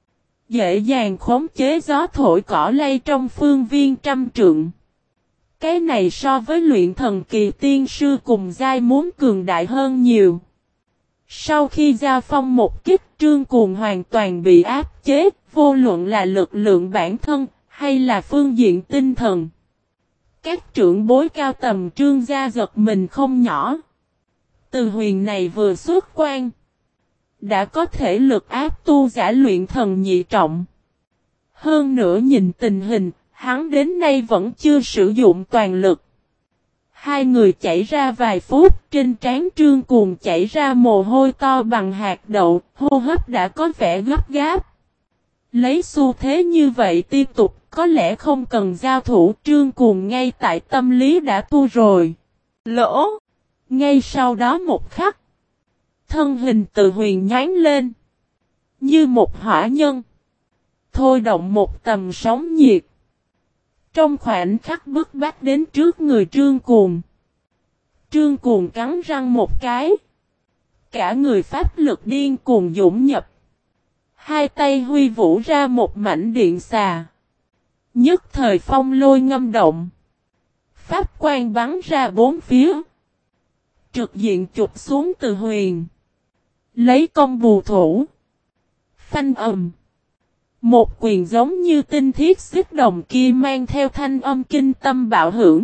Dễ dàng khống chế gió thổi cỏ lay trong phương viên trăm trượng. Cái này so với luyện thần kỳ tiên sư cùng giai muốn cường đại hơn nhiều. Sau khi giao phong một kích, Trương Cuồng hoàn toàn bị áp chế, vô luận là lực lượng bản thân, hay là phương diện tinh thần. Các trưởng bối cao tầm Trương gia giật mình không nhỏ. Từ Huyền này vừa xuất quan, đã có thể lực áp tu giả luyện thần nhị trọng. Hơn nữa nhìn tình hình, hắn đến nay vẫn chưa sử dụng toàn lực. Hai người chảy ra vài phút, trên trán Trương Cuồng chảy ra mồ hôi to bằng hạt đậu, hô hấp đã có vẻ gấp gáp. Lấy xu thế như vậy tiếp tục, có lẽ không cần giao thủ. Trương Cuồng ngay tại tâm lý đã thua rồi. Lỗ! Ngay sau đó một khắc, thân hình Từ Huyền nhánh lên, như một hỏa nhân, thôi động một tầm sóng nhiệt. Trong khoảnh khắc bức bách đến trước người Trương Cuồng. Trương Cuồng cắn răng một cái. Cả người pháp lực điên cuồng dũng nhập. Hai tay huy vũ ra một mảnh điện xà. Nhất thời phong lôi ngâm động. Pháp quan bắn ra bốn phía. Trực diện chụp xuống Từ Huyền. Lấy công bù thủ. Phanh ầm. Một quyền giống như tinh thiết xích đồng kia mang theo thanh âm kinh tâm bạo hưởng.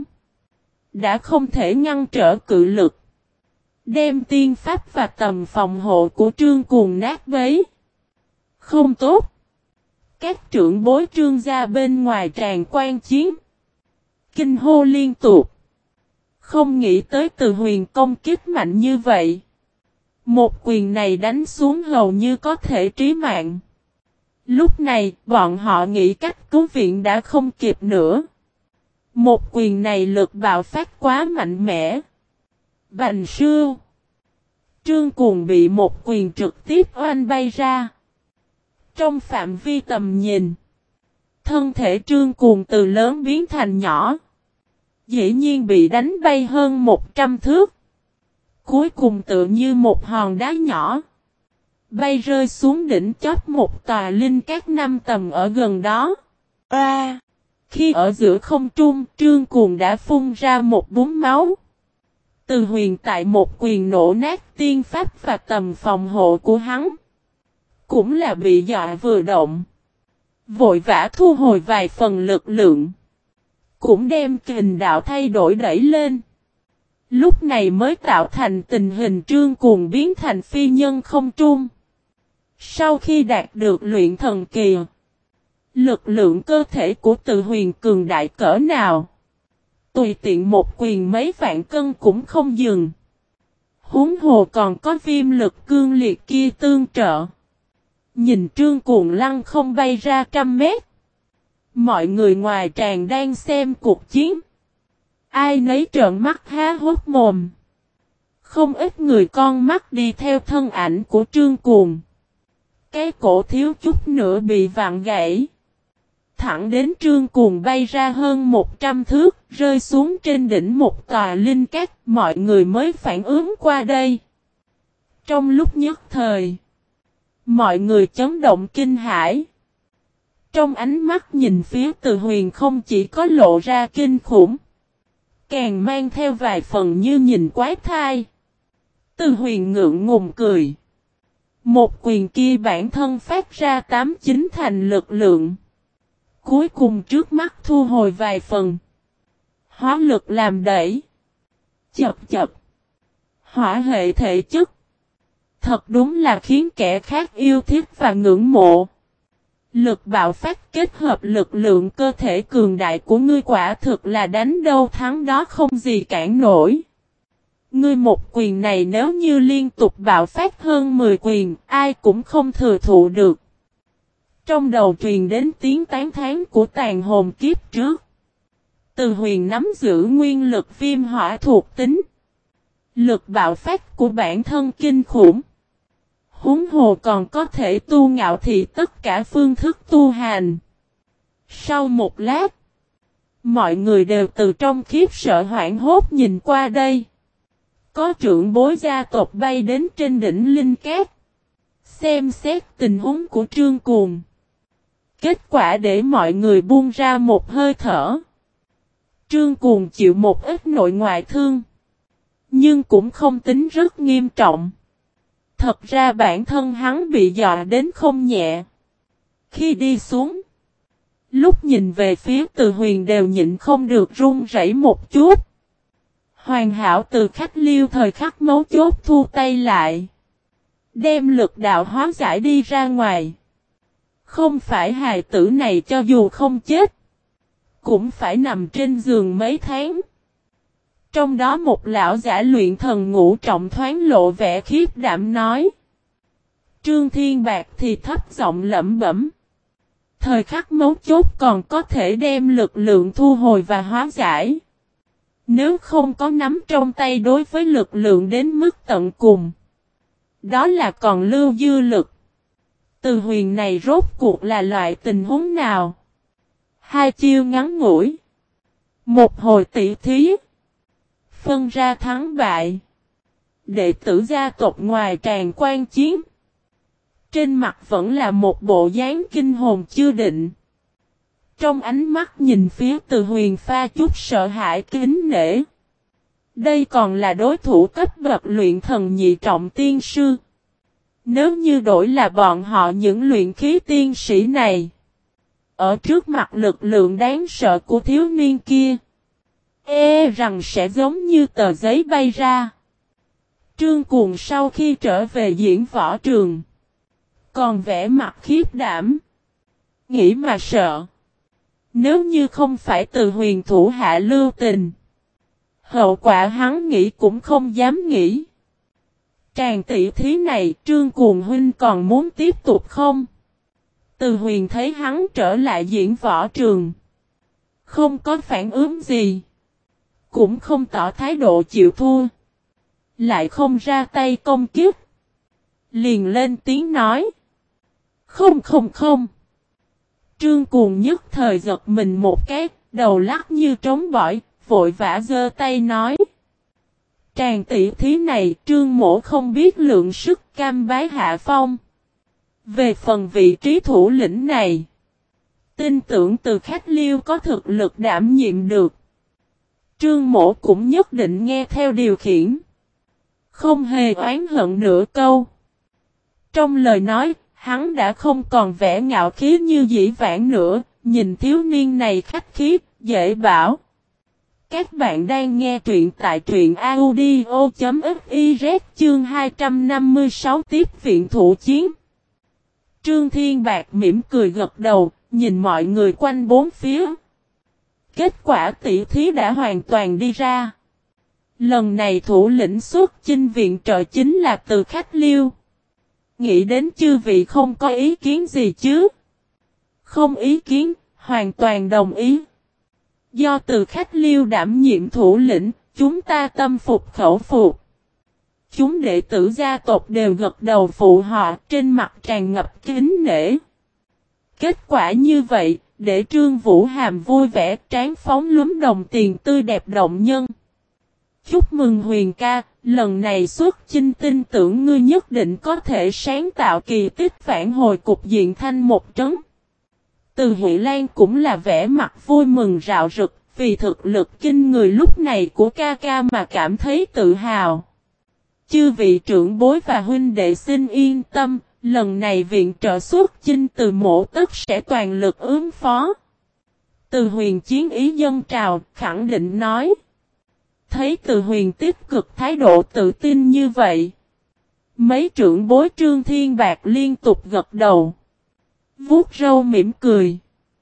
Đã không thể ngăn trở cự lực. Đem tiên pháp và tầm phòng hộ của Trương Cuồng nát bấy. Không tốt. Các trưởng bối Trương gia bên ngoài tràn quan chiến. Kinh hô liên tục. Không nghĩ tới Từ Huyền công kích mạnh như vậy. Một quyền này đánh xuống hầu như có thể trí mạng. Lúc này, bọn họ nghĩ cách cứu viện đã không kịp nữa. Một quyền này lực bạo phát quá mạnh mẽ. Bành sưu. Trương Cuồng bị một quyền trực tiếp oanh bay ra. Trong phạm vi tầm nhìn, thân thể Trương Cuồng từ lớn biến thành nhỏ. Dĩ nhiên bị đánh bay hơn một trăm thước. Cuối cùng tựa như một hòn đá nhỏ. Bay rơi xuống đỉnh chóp một tòa linh các năm tầng ở gần đó. A! À, khi ở giữa không trung, Trương Cuồng đã phun ra một búng máu. Từ Huyền tại một quyền nổ nát tiên pháp và tầm phòng hộ của hắn. Cũng là bị dọa vừa động. Vội vã thu hồi vài phần lực lượng. Cũng đem kình đạo thay đổi đẩy lên. Lúc này mới tạo thành tình hình Trương Cuồng biến thành phi nhân không trung. Sau khi đạt được luyện thần kỳ, lực lượng cơ thể của Từ Huyền cường đại cỡ nào, tùy tiện một quyền mấy vạn cân cũng không dừng. Huống hồ còn có viêm lực cương liệt kia tương trợ. Nhìn Trương Cuồng lăn không bay ra trăm mét. Mọi người ngoài tràn đang xem cuộc chiến. Ai nấy trợn mắt há hốc mồm. Không ít người con mắt đi theo thân ảnh của Trương Cuồng. Cái cổ thiếu chút nữa bị vặn gãy. Thẳng đến Trương Cuồng bay ra hơn một trăm thước, rơi xuống trên đỉnh một tòa linh cát, mọi người mới phản ứng qua đây. Trong lúc nhất thời, mọi người chấn động kinh hãi. Trong ánh mắt nhìn phía Từ Huyền không chỉ có lộ ra kinh khủng, càng mang theo vài phần như nhìn quái thai. Từ Huyền ngượng ngùng cười. Một quyền kia bản thân phát ra tám chín thành lực lượng. Cuối cùng trước mắt thu hồi vài phần. Hóa lực làm đẩy. Chập chập. Hỏa hệ thể chất. Thật đúng là khiến kẻ khác yêu thích và ngưỡng mộ. Lực bạo phát kết hợp lực lượng cơ thể cường đại của ngươi quả thực là đánh đâu thắng đó không gì cản nổi. Ngươi một quyền này nếu như liên tục bạo phát hơn mười quyền, ai cũng không thừa thụ được. Trong đầu truyền đến tiếng tán thán của tàn hồn kiếp trước. Từ Huyền nắm giữ nguyên lực viêm hỏa thuộc tính. Lực bạo phát của bản thân kinh khủng. Huống hồ còn có thể tu ngạo thị tất cả phương thức tu hành. Sau một lát, mọi người đều từ trong khiếp sợ hoảng hốt nhìn qua đây. Có trưởng bối gia tộc bay đến trên đỉnh Linh Cát, xem xét tình huống của Trương Cuồng. Kết quả để mọi người buông ra một hơi thở. Trương Cuồng chịu một ít nội ngoại thương, nhưng cũng không tính rất nghiêm trọng. Thật ra bản thân hắn bị dọa đến không nhẹ. Khi đi xuống, lúc nhìn về phía Từ Huyền đều nhịn không được run rẩy một chút. Hoàn Hảo từ khách liêu thời khắc mấu chốt thu tay lại, đem lực đạo hóa giải đi ra ngoài. Không phải hài tử này cho dù không chết, cũng phải nằm trên giường mấy tháng. Trong đó một lão giả luyện thần ngũ trọng thoáng lộ vẻ khiếp đảm nói. Trương Thiên Bạc thì thấp giọng lẩm bẩm. Thời khắc mấu chốt còn có thể đem lực lượng thu hồi và hóa giải. Nếu không có nắm trong tay đối với lực lượng đến mức tận cùng, đó là còn lưu dư lực. Từ Huyền này rốt cuộc là loại tình huống nào? Hai chiêu ngắn ngủi, một hồi tỷ thí, phân ra thắng bại. Đệ tử gia tộc ngoài tràn quan chiến, trên mặt vẫn là một bộ dáng kinh hồn chưa định. Trong ánh mắt nhìn phía Từ Huyền pha chút sợ hãi kính nể. Đây còn là đối thủ cấp bậc luyện thần nhị trọng tiên sư. Nếu như đổi là bọn họ những luyện khí tiên sĩ này, ở trước mặt lực lượng đáng sợ của thiếu niên kia, e rằng sẽ giống như tờ giấy bay ra. Trương Cuồng sau khi trở về diễn võ trường, còn vẻ mặt khiếp đảm. Nghĩ mà sợ. Nếu như không phải Từ Huyền thủ hạ lưu tình, hậu quả hắn nghĩ cũng không dám nghĩ. Tràn tỷ thí này Trương Cuồng huynh còn muốn tiếp tục không? Từ Huyền thấy hắn trở lại diễn võ trường, không có phản ứng gì, cũng không tỏ thái độ chịu thua, lại không ra tay công kích, liền lên tiếng nói. Không không không. Trương Cuồng nhất thời giật mình một cái, đầu lắc như trống bỏi, vội vã giơ tay nói. Tràn tỷ thí này Trương mỗ không biết lượng sức cam bái hạ phong. Về phần vị trí thủ lĩnh này, tin tưởng Từ khách liêu có thực lực đảm nhiệm được. Trương mỗ cũng nhất định nghe theo điều khiển, không hề oán hận nửa câu. Trong lời nói, hắn đã không còn vẻ ngạo khí như dĩ vãng nữa, nhìn thiếu niên này khách khí, dễ bảo. Các bạn đang nghe truyện tại truyện audio chấm fiz chương hai trăm năm mươi sáu tiếp viện thủ chiến. Trương Thiên Bạc mỉm cười gật đầu, nhìn mọi người quanh bốn phía. Kết quả tỷ thí đã hoàn toàn đi ra. Lần này thủ lĩnh xuất chinh viện trợ chính là Từ khách liêu. Nghĩ đến chư vị không có ý kiến gì chứ? Không ý kiến, hoàn toàn đồng ý. Do Từ khách liêu đảm nhiệm thủ lĩnh, chúng ta tâm phục khẩu phục. Chúng đệ tử gia tộc đều gật đầu phụ họ, trên mặt tràn ngập kính nể. Kết quả như vậy, để Trương Vũ Hàm vui vẻ, trán phóng lúm đồng tiền tươi đẹp động nhân. Chúc mừng Huyền ca, lần này xuất chinh tin tưởng ngươi nhất định có thể sáng tạo kỳ tích phản hồi cục diện thanh một trấn. Từ Huệ Lan cũng là vẻ mặt vui mừng rạo rực, vì thực lực kinh người lúc này của ca ca mà cảm thấy tự hào. Chư vị trưởng bối và huynh đệ xin yên tâm, lần này viện trợ xuất chinh từ mộ tất sẽ toàn lực ứng phó. Từ Huyền chiến ý dân trào, khẳng định nói. Thấy Từ Huyền tích cực thái độ tự tin như vậy, mấy trưởng bối Trương Thiên Bạc liên tục gật đầu, vuốt râu mỉm cười.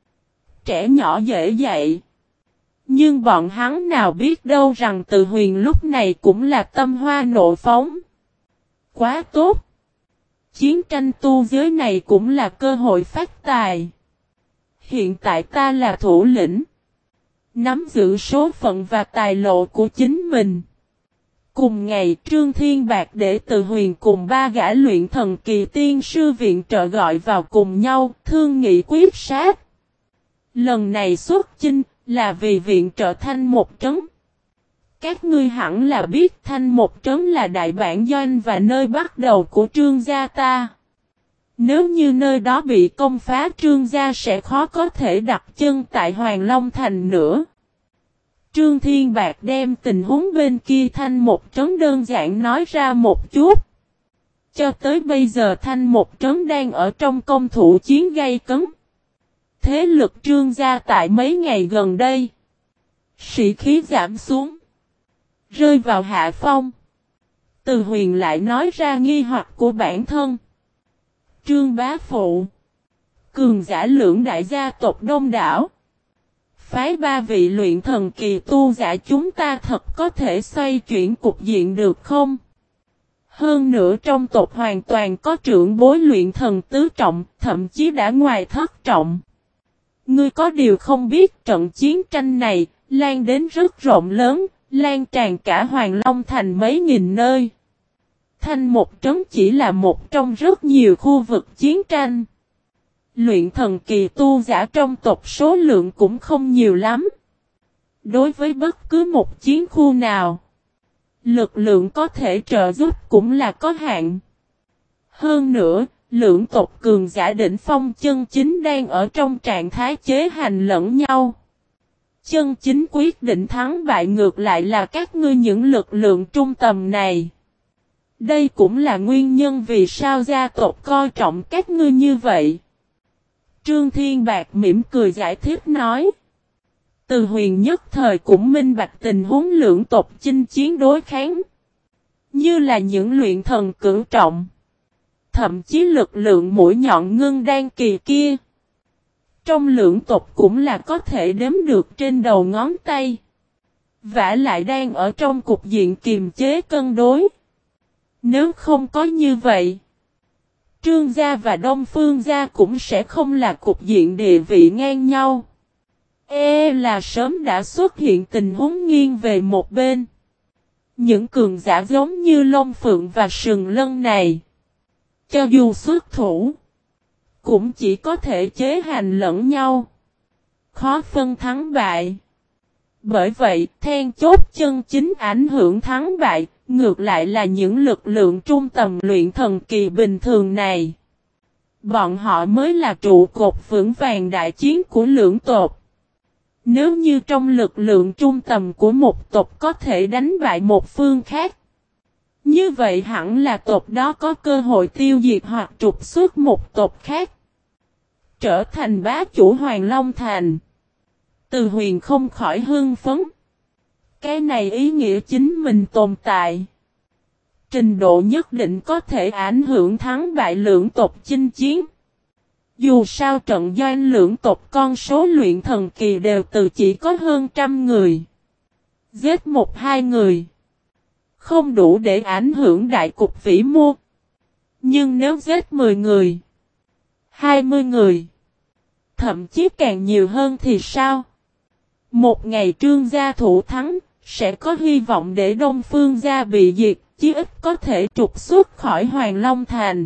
Trẻ nhỏ dễ dạy, nhưng bọn hắn nào biết đâu rằng Từ Huyền lúc này cũng là tâm hoa nộ phóng. Quá tốt! Chiến tranh tu giới này cũng là cơ hội phát tài. Hiện tại ta là thủ lĩnh, nắm giữ số phận và tài lộ của chính mình. Cùng ngày Trương Thiên Bạc để Từ Huyền cùng ba gã luyện thần kỳ tiên sư viện trợ gọi vào cùng nhau, thương nghị quyết sát. Lần này xuất chinh là vì viện trợ Thanh Một Trấn. Các ngươi hẳn là biết Thanh Một Trấn là đại bản doanh và nơi bắt đầu của Trương gia ta. Nếu như nơi đó bị công phá, Trương gia sẽ khó có thể đặt chân tại Hoàng Long Thành nữa. Trương Thiên Bạc đem tình huống bên kia Thanh Một Trấn đơn giản nói ra một chút. Cho tới bây giờ Thanh Một Trấn đang ở trong công thủ chiến gay cấn. Thế lực Trương gia tại mấy ngày gần đây, sĩ khí giảm xuống, rơi vào hạ phong. Từ Huyền lại nói ra nghi hoặc của bản thân. Trương bá phụ, cường giả lưỡng đại gia tộc đông đảo, phái ba vị luyện thần kỳ tu giả, chúng ta thật có thể xoay chuyển cục diện được không? Hơn nữa trong tộc hoàn toàn có trưởng bối luyện thần tứ trọng, thậm chí đã ngoài thất trọng. Ngươi có điều không biết, trận chiến tranh này lan đến rất rộng lớn, lan tràn cả Hoàng Long Thành mấy nghìn nơi. Thanh Một Trấn chỉ là một trong rất nhiều khu vực chiến tranh. Luyện thần kỳ tu giả trong tộc số lượng cũng không nhiều lắm. Đối với bất cứ một chiến khu nào, lực lượng có thể trợ giúp cũng là có hạn. Hơn nữa, lưỡng tộc cường giả đỉnh phong chân chính đang ở trong trạng thái chế hành lẫn nhau. Chân chính quyết định thắng bại ngược lại là các ngươi những lực lượng trung tầm này. Đây cũng là nguyên nhân vì sao gia tộc coi trọng các ngươi như vậy. Trương Thiên Bạc mỉm cười giải thích nói. Từ Huyền nhất thời cũng minh bạch tình huống lưỡng tộc chinh chiến đối kháng. Như là những luyện thần cửu trọng. Thậm chí lực lượng mũi nhọn ngưng đan kỳ kia. Trong lưỡng tộc cũng là có thể đếm được trên đầu ngón tay. Vả lại đang ở trong cục diện kiềm chế cân đối. Nếu không có như vậy, Trương gia và Đông Phương gia cũng sẽ không là cục diện địa vị ngang nhau. E là sớm đã xuất hiện tình huống nghiêng về một bên. Những cường giả giống như Long Phượng và Sừng Lân này, cho dù xuất thủ, cũng chỉ có thể chế hành lẫn nhau, khó phân thắng bại. Bởi vậy, then chốt chân chính ảnh hưởng thắng bại, ngược lại là những lực lượng trung tầm luyện thần kỳ bình thường này. Bọn họ mới là trụ cột vững vàng đại chiến của lưỡng tộc. Nếu như trong lực lượng trung tầm của một tộc có thể đánh bại một phương khác, như vậy hẳn là tộc đó có cơ hội tiêu diệt hoặc trục xuất một tộc khác, trở thành bá chủ Hoàng Long Thành. Từ Huyền không khỏi hưng phấn. Cái này ý nghĩa chính mình tồn tại, trình độ nhất định có thể ảnh hưởng thắng bại lưỡng tộc chinh chiến. Dù sao trận doanh lưỡng tộc con số luyện thần kỳ đều từ chỉ có hơn trăm người. Giết một hai người không đủ để ảnh hưởng đại cục vĩ mô. Nhưng nếu giết mười người, hai mươi người, thậm chí càng nhiều hơn thì sao? Một ngày Trương gia thủ thắng, sẽ có hy vọng để Đông Phương gia bị diệt, chí ít có thể trục xuất khỏi Hoàng Long Thành.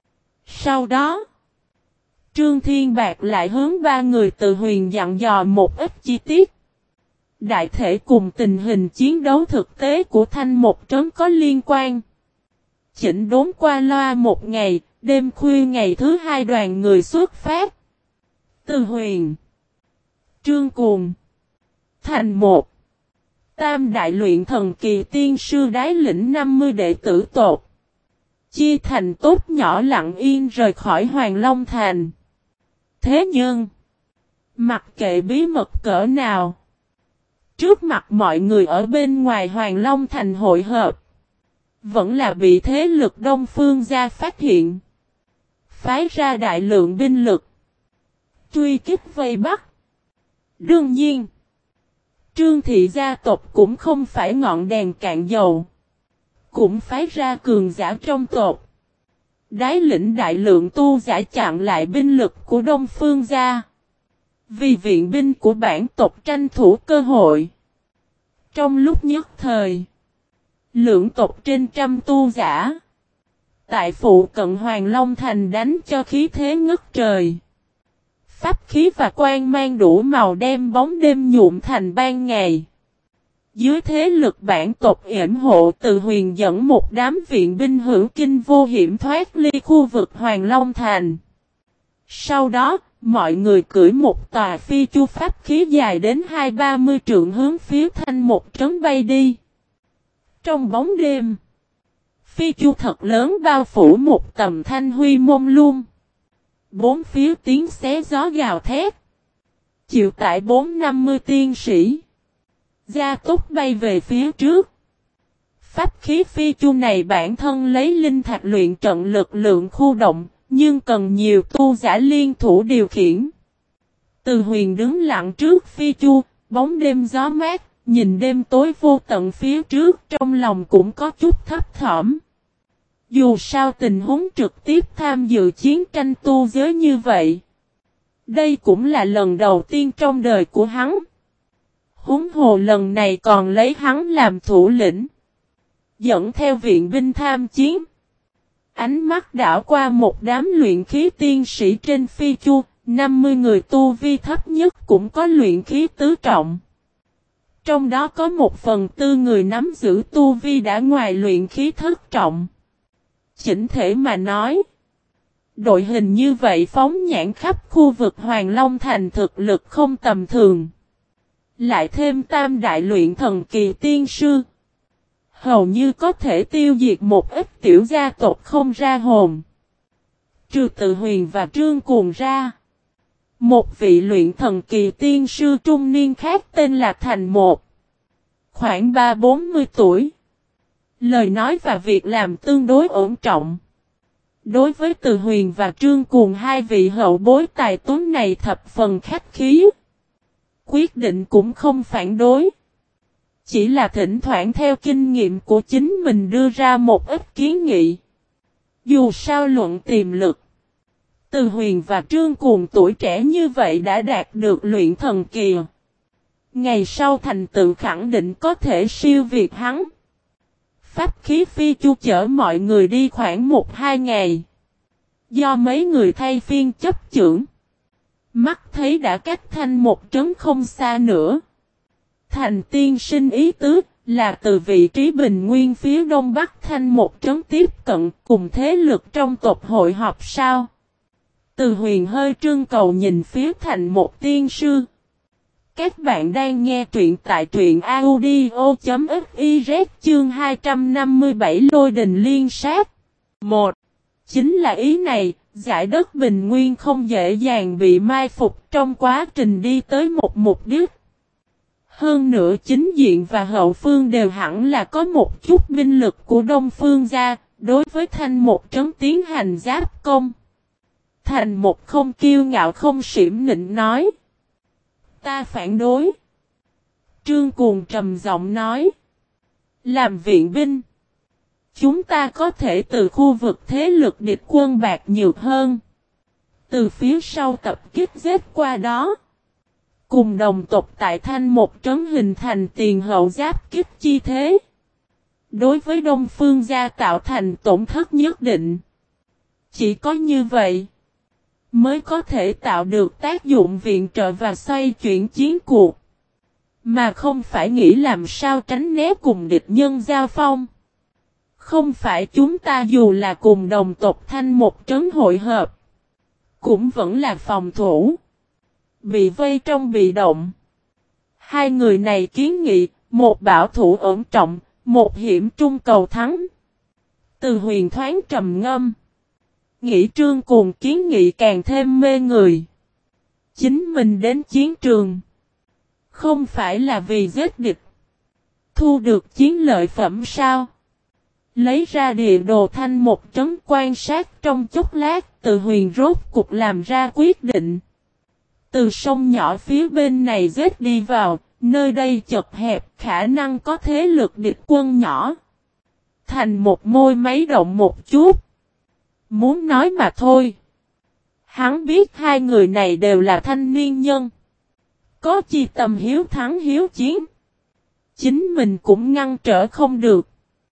Sau đó, Trương Thiên Bạc lại hướng ba người Từ Huyền dặn dò một ít chi tiết. Đại thể cùng tình hình chiến đấu thực tế của Thanh Một Trấn có liên quan. Chỉnh đốn qua loa một ngày, đêm khuya ngày thứ hai đoàn người xuất phát. Từ Huyền, Trương Cuồng, Thành Một, Tam đại luyện thần kỳ tiên sư đái lĩnh năm mươi đệ tử tộc, chia thành tốt nhỏ lặng yên rời khỏi Hoàng Long Thành. Thế nhưng, mặc kệ bí mật cỡ nào, trước mặt mọi người ở bên ngoài Hoàng Long Thành hội hợp, vẫn là bị thế lực Đông Phương gia phát hiện, phái ra đại lượng binh lực, truy kích vây bắt. Đương nhiên, Trương thị gia tộc cũng không phải ngọn đèn cạn dầu, cũng phái ra cường giả trong tộc, đái lĩnh đại lượng tu giả chặn lại binh lực của Đông Phương gia, vì viện binh của bản tộc tranh thủ cơ hội. Trong lúc nhất thời, Lượng tộc trên trăm tu giả. Tại phụ cận Hoàng Long Thành đánh cho khí thế ngất trời. Pháp khí và quang mang đủ màu đem bóng đêm nhuộm thành ban ngày. Dưới thế lực bản tộc yểm hộ, Từ Huyền dẫn một đám viện binh hữu kinh vô hiểm thoát ly khu vực Hoàng Long Thành. Sau đó, mọi người cưỡi một tòa phi chu pháp khí dài đến hai ba mươi trượng hướng phía Thanh một trấn bay đi. Trong bóng đêm, phi chu thật lớn bao phủ một tầm thanh huy mông lung. Bốn phía tiếng xé gió gào thét. Chịu tải bốn năm mươi tiên sĩ. Gia tốc bay về phía trước. Pháp khí phi chu này bản thân lấy linh thạch luyện trận lực lượng khu động, nhưng cần nhiều tu giả liên thủ điều khiển. Từ Huyền đứng lặng trước phi chu, bóng đêm gió mát, nhìn đêm tối vô tận phía trước, trong lòng cũng có chút thấp thỏm. Dù sao tình huống trực tiếp tham dự chiến tranh tu giới như vậy. Đây cũng là lần đầu tiên trong đời của hắn. Huống hồ lần này còn lấy hắn làm thủ lĩnh. Dẫn theo viện binh tham chiến. Ánh mắt đảo qua một đám luyện khí tiên sĩ trên phi chu, năm mươi người tu vi thấp nhất cũng có luyện khí tứ trọng. Trong đó có một phần tư người nắm giữ tu vi đã ngoài luyện khí thất trọng. Chỉnh thể mà nói, đội hình như vậy phóng nhãn khắp khu vực Hoàng Long Thành thực lực không tầm thường. Lại thêm tam đại luyện thần kỳ tiên sư. Hầu như có thể tiêu diệt một ít tiểu gia tộc không ra hồn. Trừ Từ Huyền và Trương Cuồng ra. Một vị luyện thần kỳ tiên sư trung niên khác tên là Thành Một. Khoảng ba bốn mươi tuổi. Lời nói và việc làm tương đối ổn trọng. Đối với Từ Huyền và Trương Cuồng hai vị hậu bối tài tuấn này thập phần khách khí. Quyết định cũng không phản đối. Chỉ là thỉnh thoảng theo kinh nghiệm của chính mình đưa ra một ít kiến nghị. Dù sao luận tiềm lực. Từ Huyền và Trương Cuồng tuổi trẻ như vậy đã đạt được luyện thần kỳ. Ngày sau thành tựu khẳng định có thể siêu việt hắn. Pháp khí phi chu chở mọi người đi khoảng một hai ngày. Do mấy người thay phiên chấp chưởng. Mắt thấy đã cách Thanh một trấn không xa nữa. Thành tiên sinh ý tứ là từ vị trí bình nguyên phía đông bắc Thanh một trấn tiếp cận cùng thế lực trong tộc hội họp sao. Từ Huyền hơi trương cầu nhìn phía Thành một tiên sư. Các bạn đang nghe truyện tại truyện audio.fiz chương hai trăm năm mươi bảy Lôi đình liên sát. Một. Chính là ý này, giải đất bình nguyên không dễ dàng bị mai phục trong quá trình đi tới một mục đích. Hơn nữa chính diện và hậu phương đều hẳn là có một chút binh lực của Đông Phương gia, đối với Thanh một trấn tiến hành giáp công. Thành một không kiêu ngạo không xiểm nịnh nói. Ta phản đối. Trương Cuồng trầm giọng nói. Làm viện binh. Chúng ta có thể từ khu vực thế lực địch quân bạc nhược hơn. Từ phía sau tập kích giết qua đó. Cùng đồng tộc tại Thanh một trấn hình thành tiền hậu giáp kích chi thế. Đối với Đông Phương gia tạo thành tổn thất nhất định. Chỉ có như vậy. Mới có thể tạo được tác dụng viện trợ và xoay chuyển chiến cuộc. Mà không phải nghĩ làm sao tránh né cùng địch nhân giao phong. Không phải chúng ta dù là cùng đồng tộc Thanh một trấn hội hợp. Cũng vẫn là phòng thủ. Bị vây trong bị động. Hai người này kiến nghị, một bảo thủ ổn trọng, một hiểm trung cầu thắng. Từ Huyền thoáng trầm ngâm. Nghĩ Trương Cuồng kiến nghị càng thêm mê người. Chính mình đến chiến trường. Không phải là vì giết địch. Thu được chiến lợi phẩm sao? Lấy ra địa đồ Thanh một trấn quan sát trong chốc lát, Từ Huyền rốt cục làm ra quyết định. Từ sông nhỏ phía bên này giết đi vào, nơi đây chật hẹp khả năng có thế lực địch quân nhỏ. Thành một môi máy động một chút. Muốn nói mà thôi. Hắn biết hai người này đều là thanh niên nhân. Có chi tầm hiếu thắng hiếu chiến. Chính mình cũng ngăn trở không được.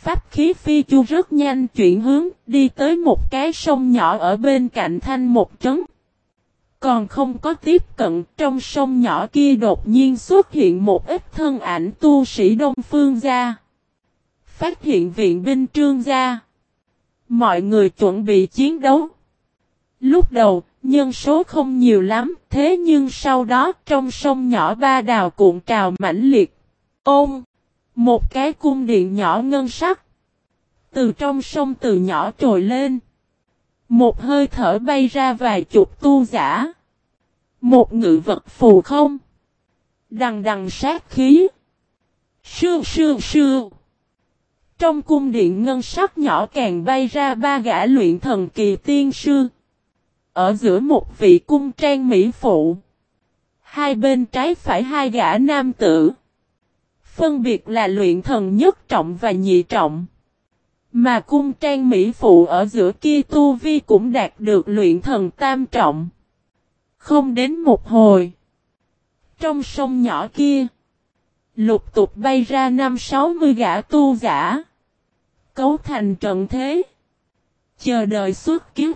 pháp khí phi chu rất nhanh chuyển hướng, đi tới một cái sông nhỏ ở bên cạnh thanh một trấn. Còn không có tiếp cận, trong sông nhỏ kia đột nhiên xuất hiện một ít thân ảnh tu sĩ Đông Phương gia. Phát hiện viện binh Trương gia. Mọi người chuẩn bị chiến đấu. Lúc đầu, nhân số không nhiều lắm, thế nhưng sau đó trong sông nhỏ ba đào cuộn trào mãnh liệt. Ôm! Một cái cung điện nhỏ ngân sắc. Từ trong sông từ nhỏ trồi lên. Một hơi thở bay ra vài chục tu giả. Một ngự vật phù không. Đằng đằng sát khí. Sưu sưu sưu. Trong cung điện ngân sắc nhỏ càng bay ra ba gã luyện thần kỳ tiên sư. Ở giữa một vị cung trang mỹ phụ. Hai bên trái phải hai gã nam tử. Phân biệt là luyện thần nhất trọng và nhị trọng. Mà cung trang mỹ phụ ở giữa kia tu vi cũng đạt được luyện thần tam trọng. Không đến một hồi. Trong sông nhỏ kia. Lục tục bay ra năm sáu mươi gã tu giả. Cấu thành trận thế. Chờ đợi xuất kiếp.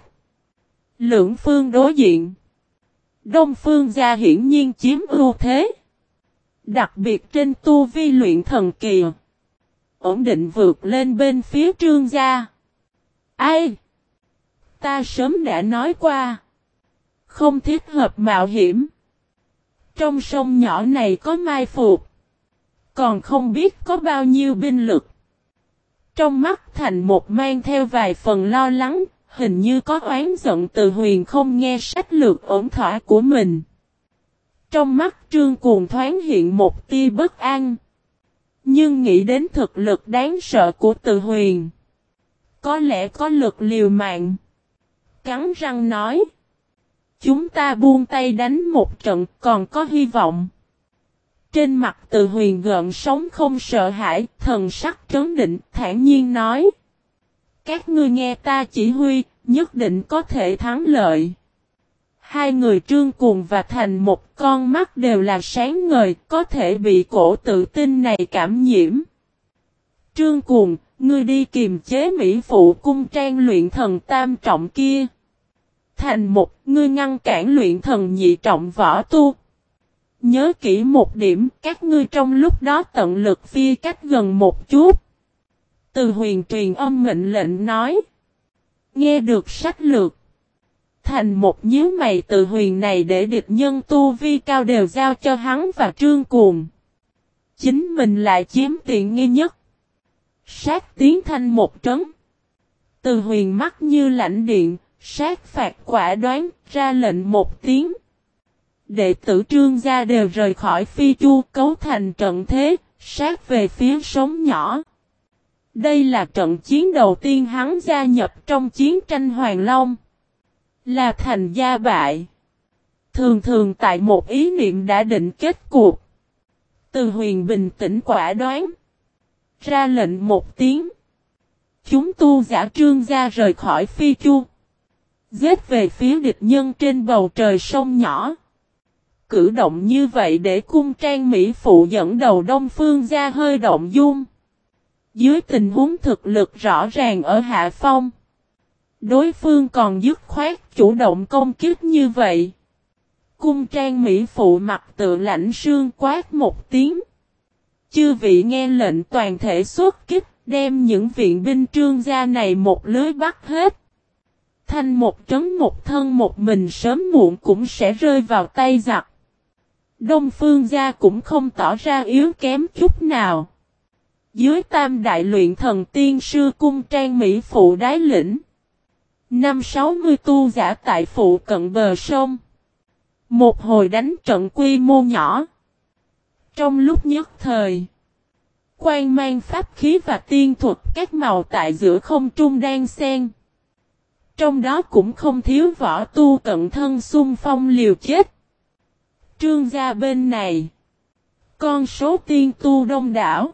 Lưỡng phương đối diện. Đông phương gia hiển nhiên chiếm ưu thế. Đặc biệt trên tu vi luyện thần kỳ. Ổn định vượt lên bên phía Trương gia. Ai? Ta sớm đã nói qua. Không thích hợp mạo hiểm. Trong sông nhỏ này có mai phục. Còn không biết có bao nhiêu binh lực. Trong mắt Thành Một mang theo vài phần lo lắng. Hình như có oán giận Từ Huyền không nghe sách lược ổn thỏa của mình. Trong mắt Trương Cuồng thoáng hiện một tia bất an. Nhưng nghĩ đến thực lực đáng sợ của Từ Huyền. Có lẽ có lực liều mạng. Cắn răng nói. Chúng ta buông tay đánh một trận còn có hy vọng. Trên mặt Từ Huyền gợn sóng không sợ hãi, thần sắc trấn định, thản nhiên nói. Các ngươi nghe ta chỉ huy, nhất định có thể thắng lợi. Hai người Trương Cuồng và Thành Một con mắt đều là sáng ngời, có thể bị cổ tự tin này cảm nhiễm. Trương Cuồng, ngươi đi kiềm chế mỹ phụ cung trang luyện thần tam trọng kia. Thành Một, ngươi ngăn cản luyện thần nhị trọng võ tu. Nhớ kỹ một điểm, các ngươi trong lúc đó tận lực phi cách gần một chút. Từ Huyền truyền âm mệnh lệnh nói. Nghe được sách lược. Thành Một nhíu mày, Từ Huyền này để địch nhân tu vi cao đều giao cho hắn và Trương Cuồng. Chính mình lại chiếm tiện nghi nhất. Sát tiến Thành Một trấn. Từ Huyền mắt như lãnh điện, sát phạt quả đoán, ra lệnh một tiếng. Đệ tử Trương gia đều rời khỏi phi chu, cấu thành trận thế, sát về phía sông nhỏ. Đây là trận chiến đầu tiên hắn gia nhập trong chiến tranh Hoàng Long. Là thành gia bại. Thường thường tại một ý niệm đã định kết cuộc. Từ Huyền bình tĩnh quả đoán. Ra lệnh một tiếng. Chúng tu giả Trương gia rời khỏi phi chu. Giết về phía địch nhân trên bầu trời sông nhỏ. Cử động như vậy để cung trang mỹ phụ dẫn đầu Đông Phương gia hơi động dung. Dưới tình huống thực lực rõ ràng ở hạ phong. Đối phương còn dứt khoát chủ động công kích như vậy. Cung trang mỹ phụ mặt tự lãnh sương quát một tiếng. Chư vị nghe lệnh toàn thể xuất kích, đem những viện binh Trương gia này một lưới bắt hết. Thanh một trấn một thân một mình sớm muộn cũng sẽ rơi vào tay giặc. Đông Phương gia cũng không tỏ ra yếu kém chút nào. Dưới tam đại luyện thần tiên sư cung trang mỹ phụ đái lĩnh. Năm sáu mươi tu giả tại phụ cận bờ sông. Một hồi đánh trận quy mô nhỏ. Trong lúc nhất thời. Quang mang pháp khí và tiên thuật các màu tại giữa không trung đang xen. Trong đó cũng không thiếu võ tu cận thân xung phong liều chết. Trương gia bên này. Con số tiên tu đông đảo.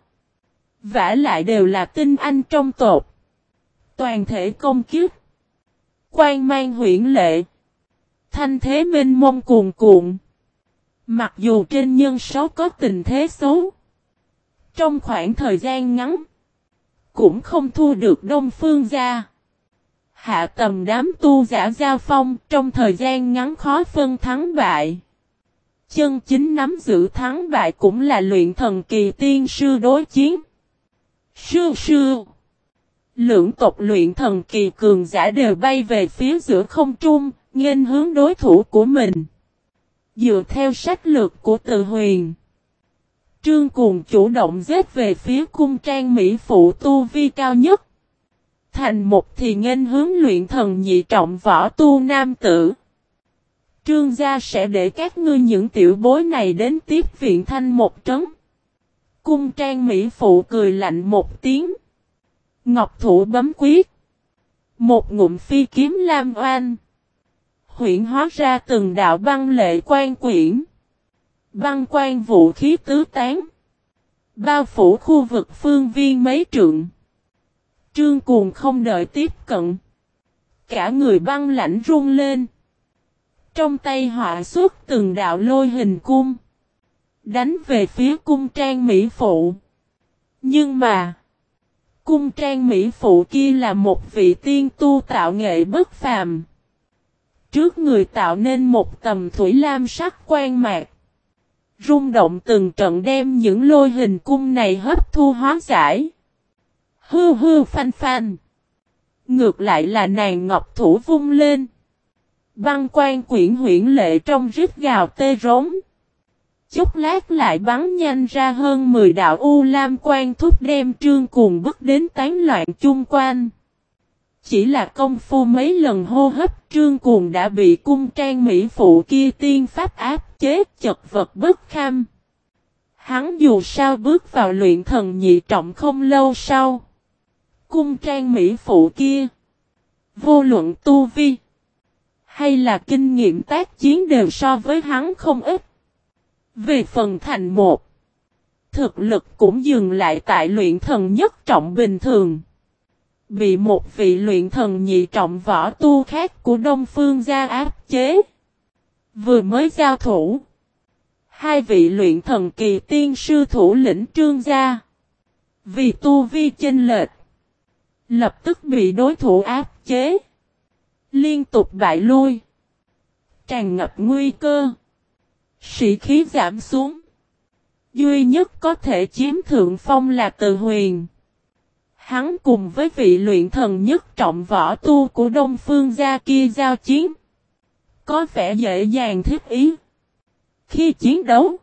Vả lại đều là tinh anh trong tột. Toàn thể công kiếp. Quang mang huyễn lệ. Thanh thế minh mông cuồn cuộn. Mặc dù trên nhân số có tình thế xấu. Trong khoảng thời gian ngắn. cũng không thua được Đông Phương gia. Hạ tầm đám tu giả giao phong trong thời gian ngắn khó phân thắng bại. Chân chính nắm giữ thắng bại cũng là luyện thần kỳ tiên sư đối chiến. Sư sư. Lưỡng tộc luyện thần kỳ cường giả đều bay về phía giữa không trung, nghênh hướng đối thủ của mình. Dựa theo sách lược của Từ Huyền, Trương Cuồng chủ động giết về phía cung trang mỹ phụ tu vi cao nhất. Thành một thì nghênh hướng luyện thần nhị trọng võ tu nam tử. Trương gia sẽ để các ngươi những tiểu bối này đến tiếp viện thanh một trấn. Cung trang mỹ phụ cười lạnh một tiếng. Ngọc thủ bấm quyết. Một ngụm phi kiếm lam oanh. Huyễn hóa ra từng đạo băng lệ quan quyển. Băng quan vũ khí tứ tán. Bao phủ khu vực phương viên mấy trượng. Trương Cuồng không đợi tiếp cận. Cả người băng lãnh run lên. Trong tay họa xuất từng đạo lôi hình cung. Đánh về phía cung trang mỹ phụ. Nhưng mà. Cung trang mỹ phụ kia là một vị tiên tu tạo nghệ bất phàm. Trước người tạo nên một tầm thủy lam sắc quan mạc. Rung động từng trận đem những lôi hình cung này hấp thu hóa giải. Hư hư phanh phanh. Ngược lại là nàng ngọc thủ vung lên. Băng quan quyển huyễn lệ trong rít gào tê rống. Chốc lát lại bắn nhanh ra hơn mười đạo u lam quan thúc đem Trương Cuồng bước đến tán loạn chung quanh. Chỉ là công phu mấy lần hô hấp Trương Cuồng đã bị cung trang mỹ phụ kia tiên pháp áp chế chật vật bất kham. Hắn dù sao bước vào luyện thần nhị trọng không lâu sau. Cung trang mỹ phụ kia. Vô luận tu vi. Hay là kinh nghiệm tác chiến đều so với hắn không ít. Về phần thành một. Thực lực cũng dừng lại tại luyện thần nhất trọng bình thường. Bị một vị luyện thần nhị trọng võ tu khác của Đông Phương gia áp chế. Vừa mới giao thủ. Hai vị luyện thần kỳ tiên sư thủ lĩnh Trương gia. Vì tu vi chênh lệch. Lập tức bị đối thủ áp chế. Liên tục bại lui. Tràn ngập nguy cơ. Sĩ khí giảm xuống. Duy nhất có thể chiếm thượng phong là Từ Huyền. Hắn cùng với vị luyện thần nhất trọng võ tu của Đông Phương gia kia giao chiến. Có vẻ dễ dàng thiết ý. Khi chiến đấu.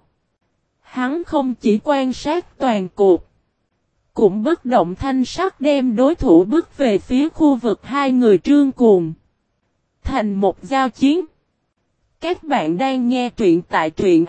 Hắn không chỉ quan sát toàn cuộc. Cũng bất động thanh sắc đem đối thủ bước về phía khu vực hai người Trương Cuồng. Thành một giao chiến. Các bạn đang nghe truyện tại truyện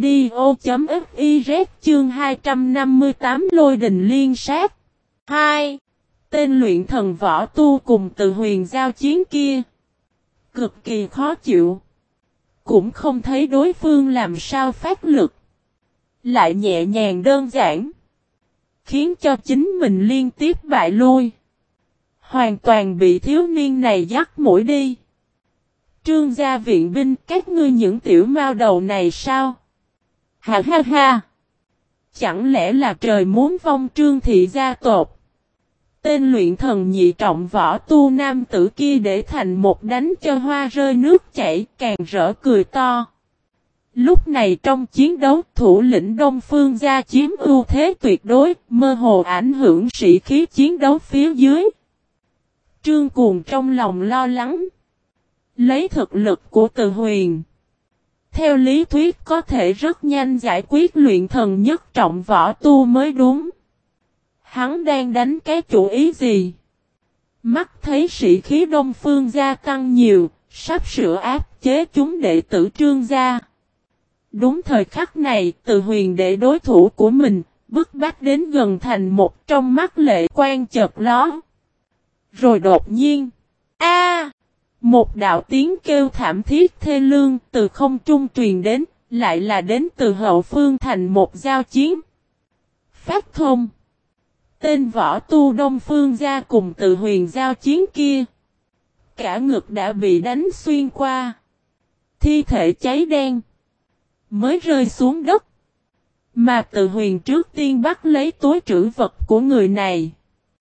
audio.fiz chương hai trăm năm mươi tám Lôi đình liên sát. hai. Tên luyện thần võ tu cùng Từ Huyền giao chiến kia. Cực kỳ khó chịu. Cũng không thấy đối phương làm sao phát lực. Lại nhẹ nhàng đơn giản. Khiến cho chính mình liên tiếp bại lui. Hoàn toàn bị thiếu niên này dắt mũi đi. Trương gia viện binh các ngươi những tiểu mao đầu này sao? Ha ha ha! Chẳng lẽ là trời muốn vong Trương thị gia tộc? Tên luyện thần nhị trọng võ tu nam tử kia để thành một đánh cho hoa rơi nước chảy càng rỡ cười to. Lúc này trong chiến đấu thủ lĩnh Đông Phương gia chiếm ưu thế tuyệt đối, mơ hồ ảnh hưởng sĩ khí chiến đấu phía dưới. Trương Cuồng trong lòng lo lắng. Lấy thực lực của Từ Huyền. Theo lý thuyết có thể rất nhanh giải quyết luyện thần nhất trọng võ tu mới đúng. Hắn đang đánh cái chủ ý gì? Mắt thấy sĩ khí Đông Phương gia tăng nhiều, sắp sửa áp chế chúng đệ tử Trương gia. Đúng thời khắc này, Từ Huyền để đối thủ của mình, bức bách đến gần thành một trong mắt lệ quan chợt ló. Rồi đột nhiên, a một đạo tiếng kêu thảm thiết thê lương từ không trung truyền đến, lại là đến từ hậu phương thành một giao chiến. Phát thông. Tên võ tu Đông Phương gia cùng Từ Huyền giao chiến kia. Cả ngực đã bị đánh xuyên qua. Thi thể cháy đen. Mới rơi xuống đất. Mà Từ Huyền trước tiên bắt lấy túi trữ vật của người này.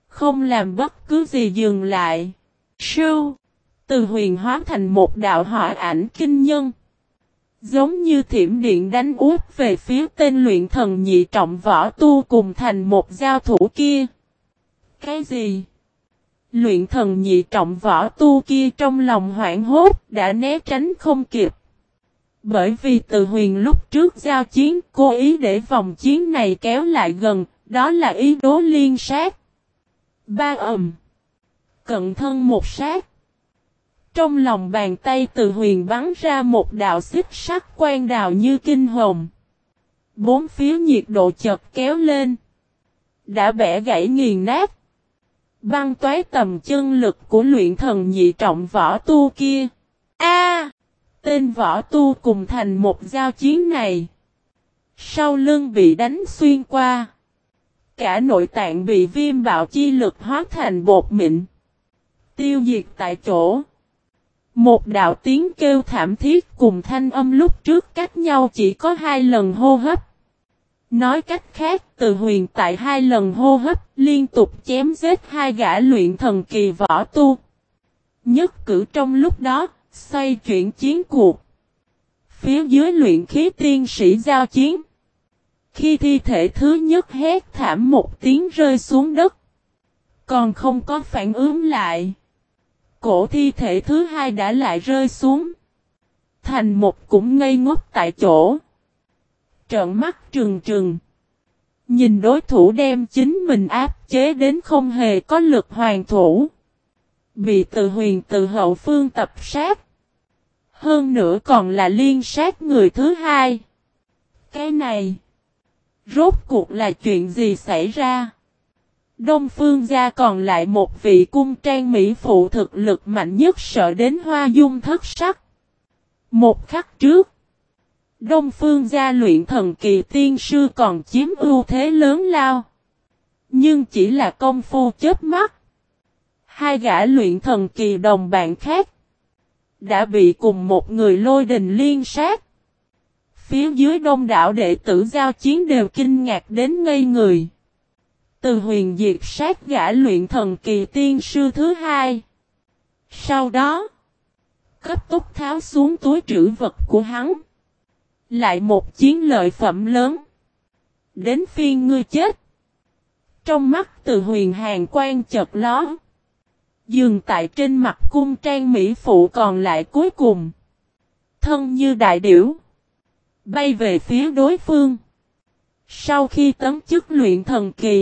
Không làm bất cứ gì dừng lại. Sưu. Từ Huyền hóa thành một đạo hỏa ảnh kinh nhân. Giống như thiểm điện đánh úp về phía tên luyện thần nhị trọng võ tu cùng thành một giao thủ kia. Cái gì? Luyện thần nhị trọng võ tu kia trong lòng hoảng hốt đã né tránh không kịp. Bởi vì Từ Huyền lúc trước giao chiến cố ý để vòng chiến này kéo lại gần, đó là ý đồ liên sát. Ba ầm. Cận thân một sát. Trong lòng bàn tay Từ Huyền bắn ra một đạo xích sắc quang đào như kinh hồng. Bốn phía nhiệt độ chợt kéo lên. Đã bẻ gãy nghiền nát. Băng toái tầm chân lực của luyện thần nhị trọng võ tu kia. A! Tên võ tu cùng thành một giao chiến này. Sau lưng bị đánh xuyên qua. Cả nội tạng bị viêm bạo chi lực hóa thành bột mịn. Tiêu diệt tại chỗ. Một đạo tiếng kêu thảm thiết cùng thanh âm lúc trước cách nhau chỉ có hai lần hô hấp. Nói cách khác, Từ Huyền tại hai lần hô hấp liên tục chém giết hai gã luyện thần kỳ võ tu. Nhất cử trong lúc đó, xoay chuyển chiến cuộc. Phía dưới luyện khí tiên sĩ giao chiến. Khi thi thể thứ nhất hét thảm một tiếng rơi xuống đất. Còn không có phản ứng lại. Cổ thi thể thứ hai đã lại rơi xuống. Thành một cũng ngây ngốc tại chỗ. Trợn mắt trừng trừng. Nhìn đối thủ đem chính mình áp chế đến không hề có lực hoàn thủ. Bị Từ Huyền từ hậu phương tập sát. Hơn nữa còn là liên sát người thứ hai. Cái này. Rốt cuộc là chuyện gì xảy ra? Đông Phương gia còn lại một vị cung trang mỹ phụ thực lực mạnh nhất sợ đến hoa dung thất sắc. Một khắc trước. Đông Phương gia luyện thần kỳ tiên sư còn chiếm ưu thế lớn lao. Nhưng chỉ là công phu chớp mắt. Hai gã luyện thần kỳ đồng bạn khác. Đã bị cùng một người lôi đình liên sát. Phía dưới đông đảo đệ tử giao chiến đều kinh ngạc đến ngây người. Từ Huyền diệt sát gã luyện thần kỳ tiên sư thứ hai. Sau đó. Cấp tốc tháo xuống túi trữ vật của hắn. Lại một chiến lợi phẩm lớn. Đến phiên ngươi chết. Trong mắt Từ Huyền hàn quang chợt lóe. Dừng tại trên mặt cung trang mỹ phụ còn lại cuối cùng. Thân như đại điểu. Bay về phía đối phương. Sau khi tấn chức luyện thần kỳ.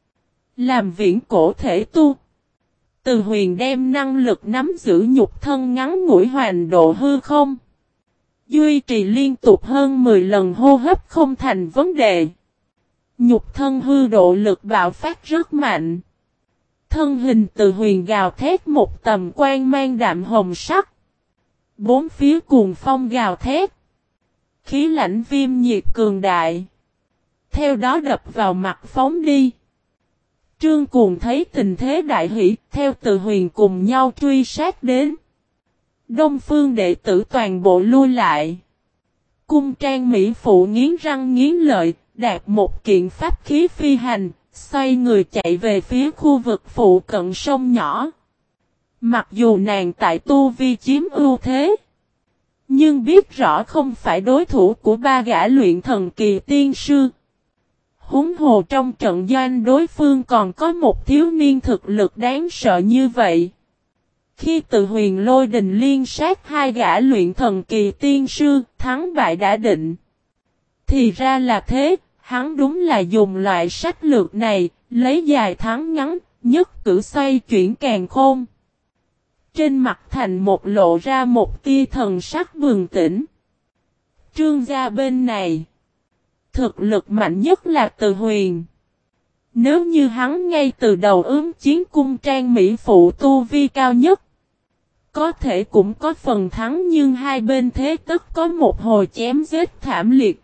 Làm viễn cổ thể tu. Từ Huyền đem năng lực nắm giữ nhục thân ngắn ngủi hoàn độ hư không. Duy trì liên tục hơn mười lần hô hấp không thành vấn đề. Nhục thân hư độ lực bạo phát rất mạnh. Thân hình Từ Huyền gào thét một tầm quang mang đạm hồng sắc. Bốn phía cuồng phong gào thét. Khí lãnh viêm nhiệt cường đại. Theo đó đập vào mặt phóng đi. Trương Cuồng thấy tình thế đại hỷ, theo Từ Huyền cùng nhau truy sát đến. Đông phương đệ tử toàn bộ lui lại. Cung trang mỹ phụ nghiến răng nghiến lợi, đạt một kiện pháp khí phi hành, xoay người chạy về phía khu vực phụ cận sông nhỏ. Mặc dù nàng tại tu vi chiếm ưu thế, nhưng biết rõ không phải đối thủ của ba gã luyện thần kỳ tiên sư. Huống hồ trong trận doanh đối phương còn có một thiếu niên thực lực đáng sợ như vậy. Khi Từ Huyền lôi đình liên sát hai gã luyện thần kỳ tiên sư, thắng bại đã định. Thì ra là thế, hắn đúng là dùng loại sách lược này, lấy dài thắng ngắn, nhất cử xoay chuyển càn khôn. Trên mặt Thành một lộ ra một tia thần sắc bừng tỉnh. Trương gia bên này. Thực lực mạnh nhất là Từ Huyền. Nếu như hắn ngay từ đầu ứng chiến cung trang mỹ phụ tu vi cao nhất. Có thể cũng có phần thắng nhưng hai bên thế tất có một hồi chém giết thảm liệt.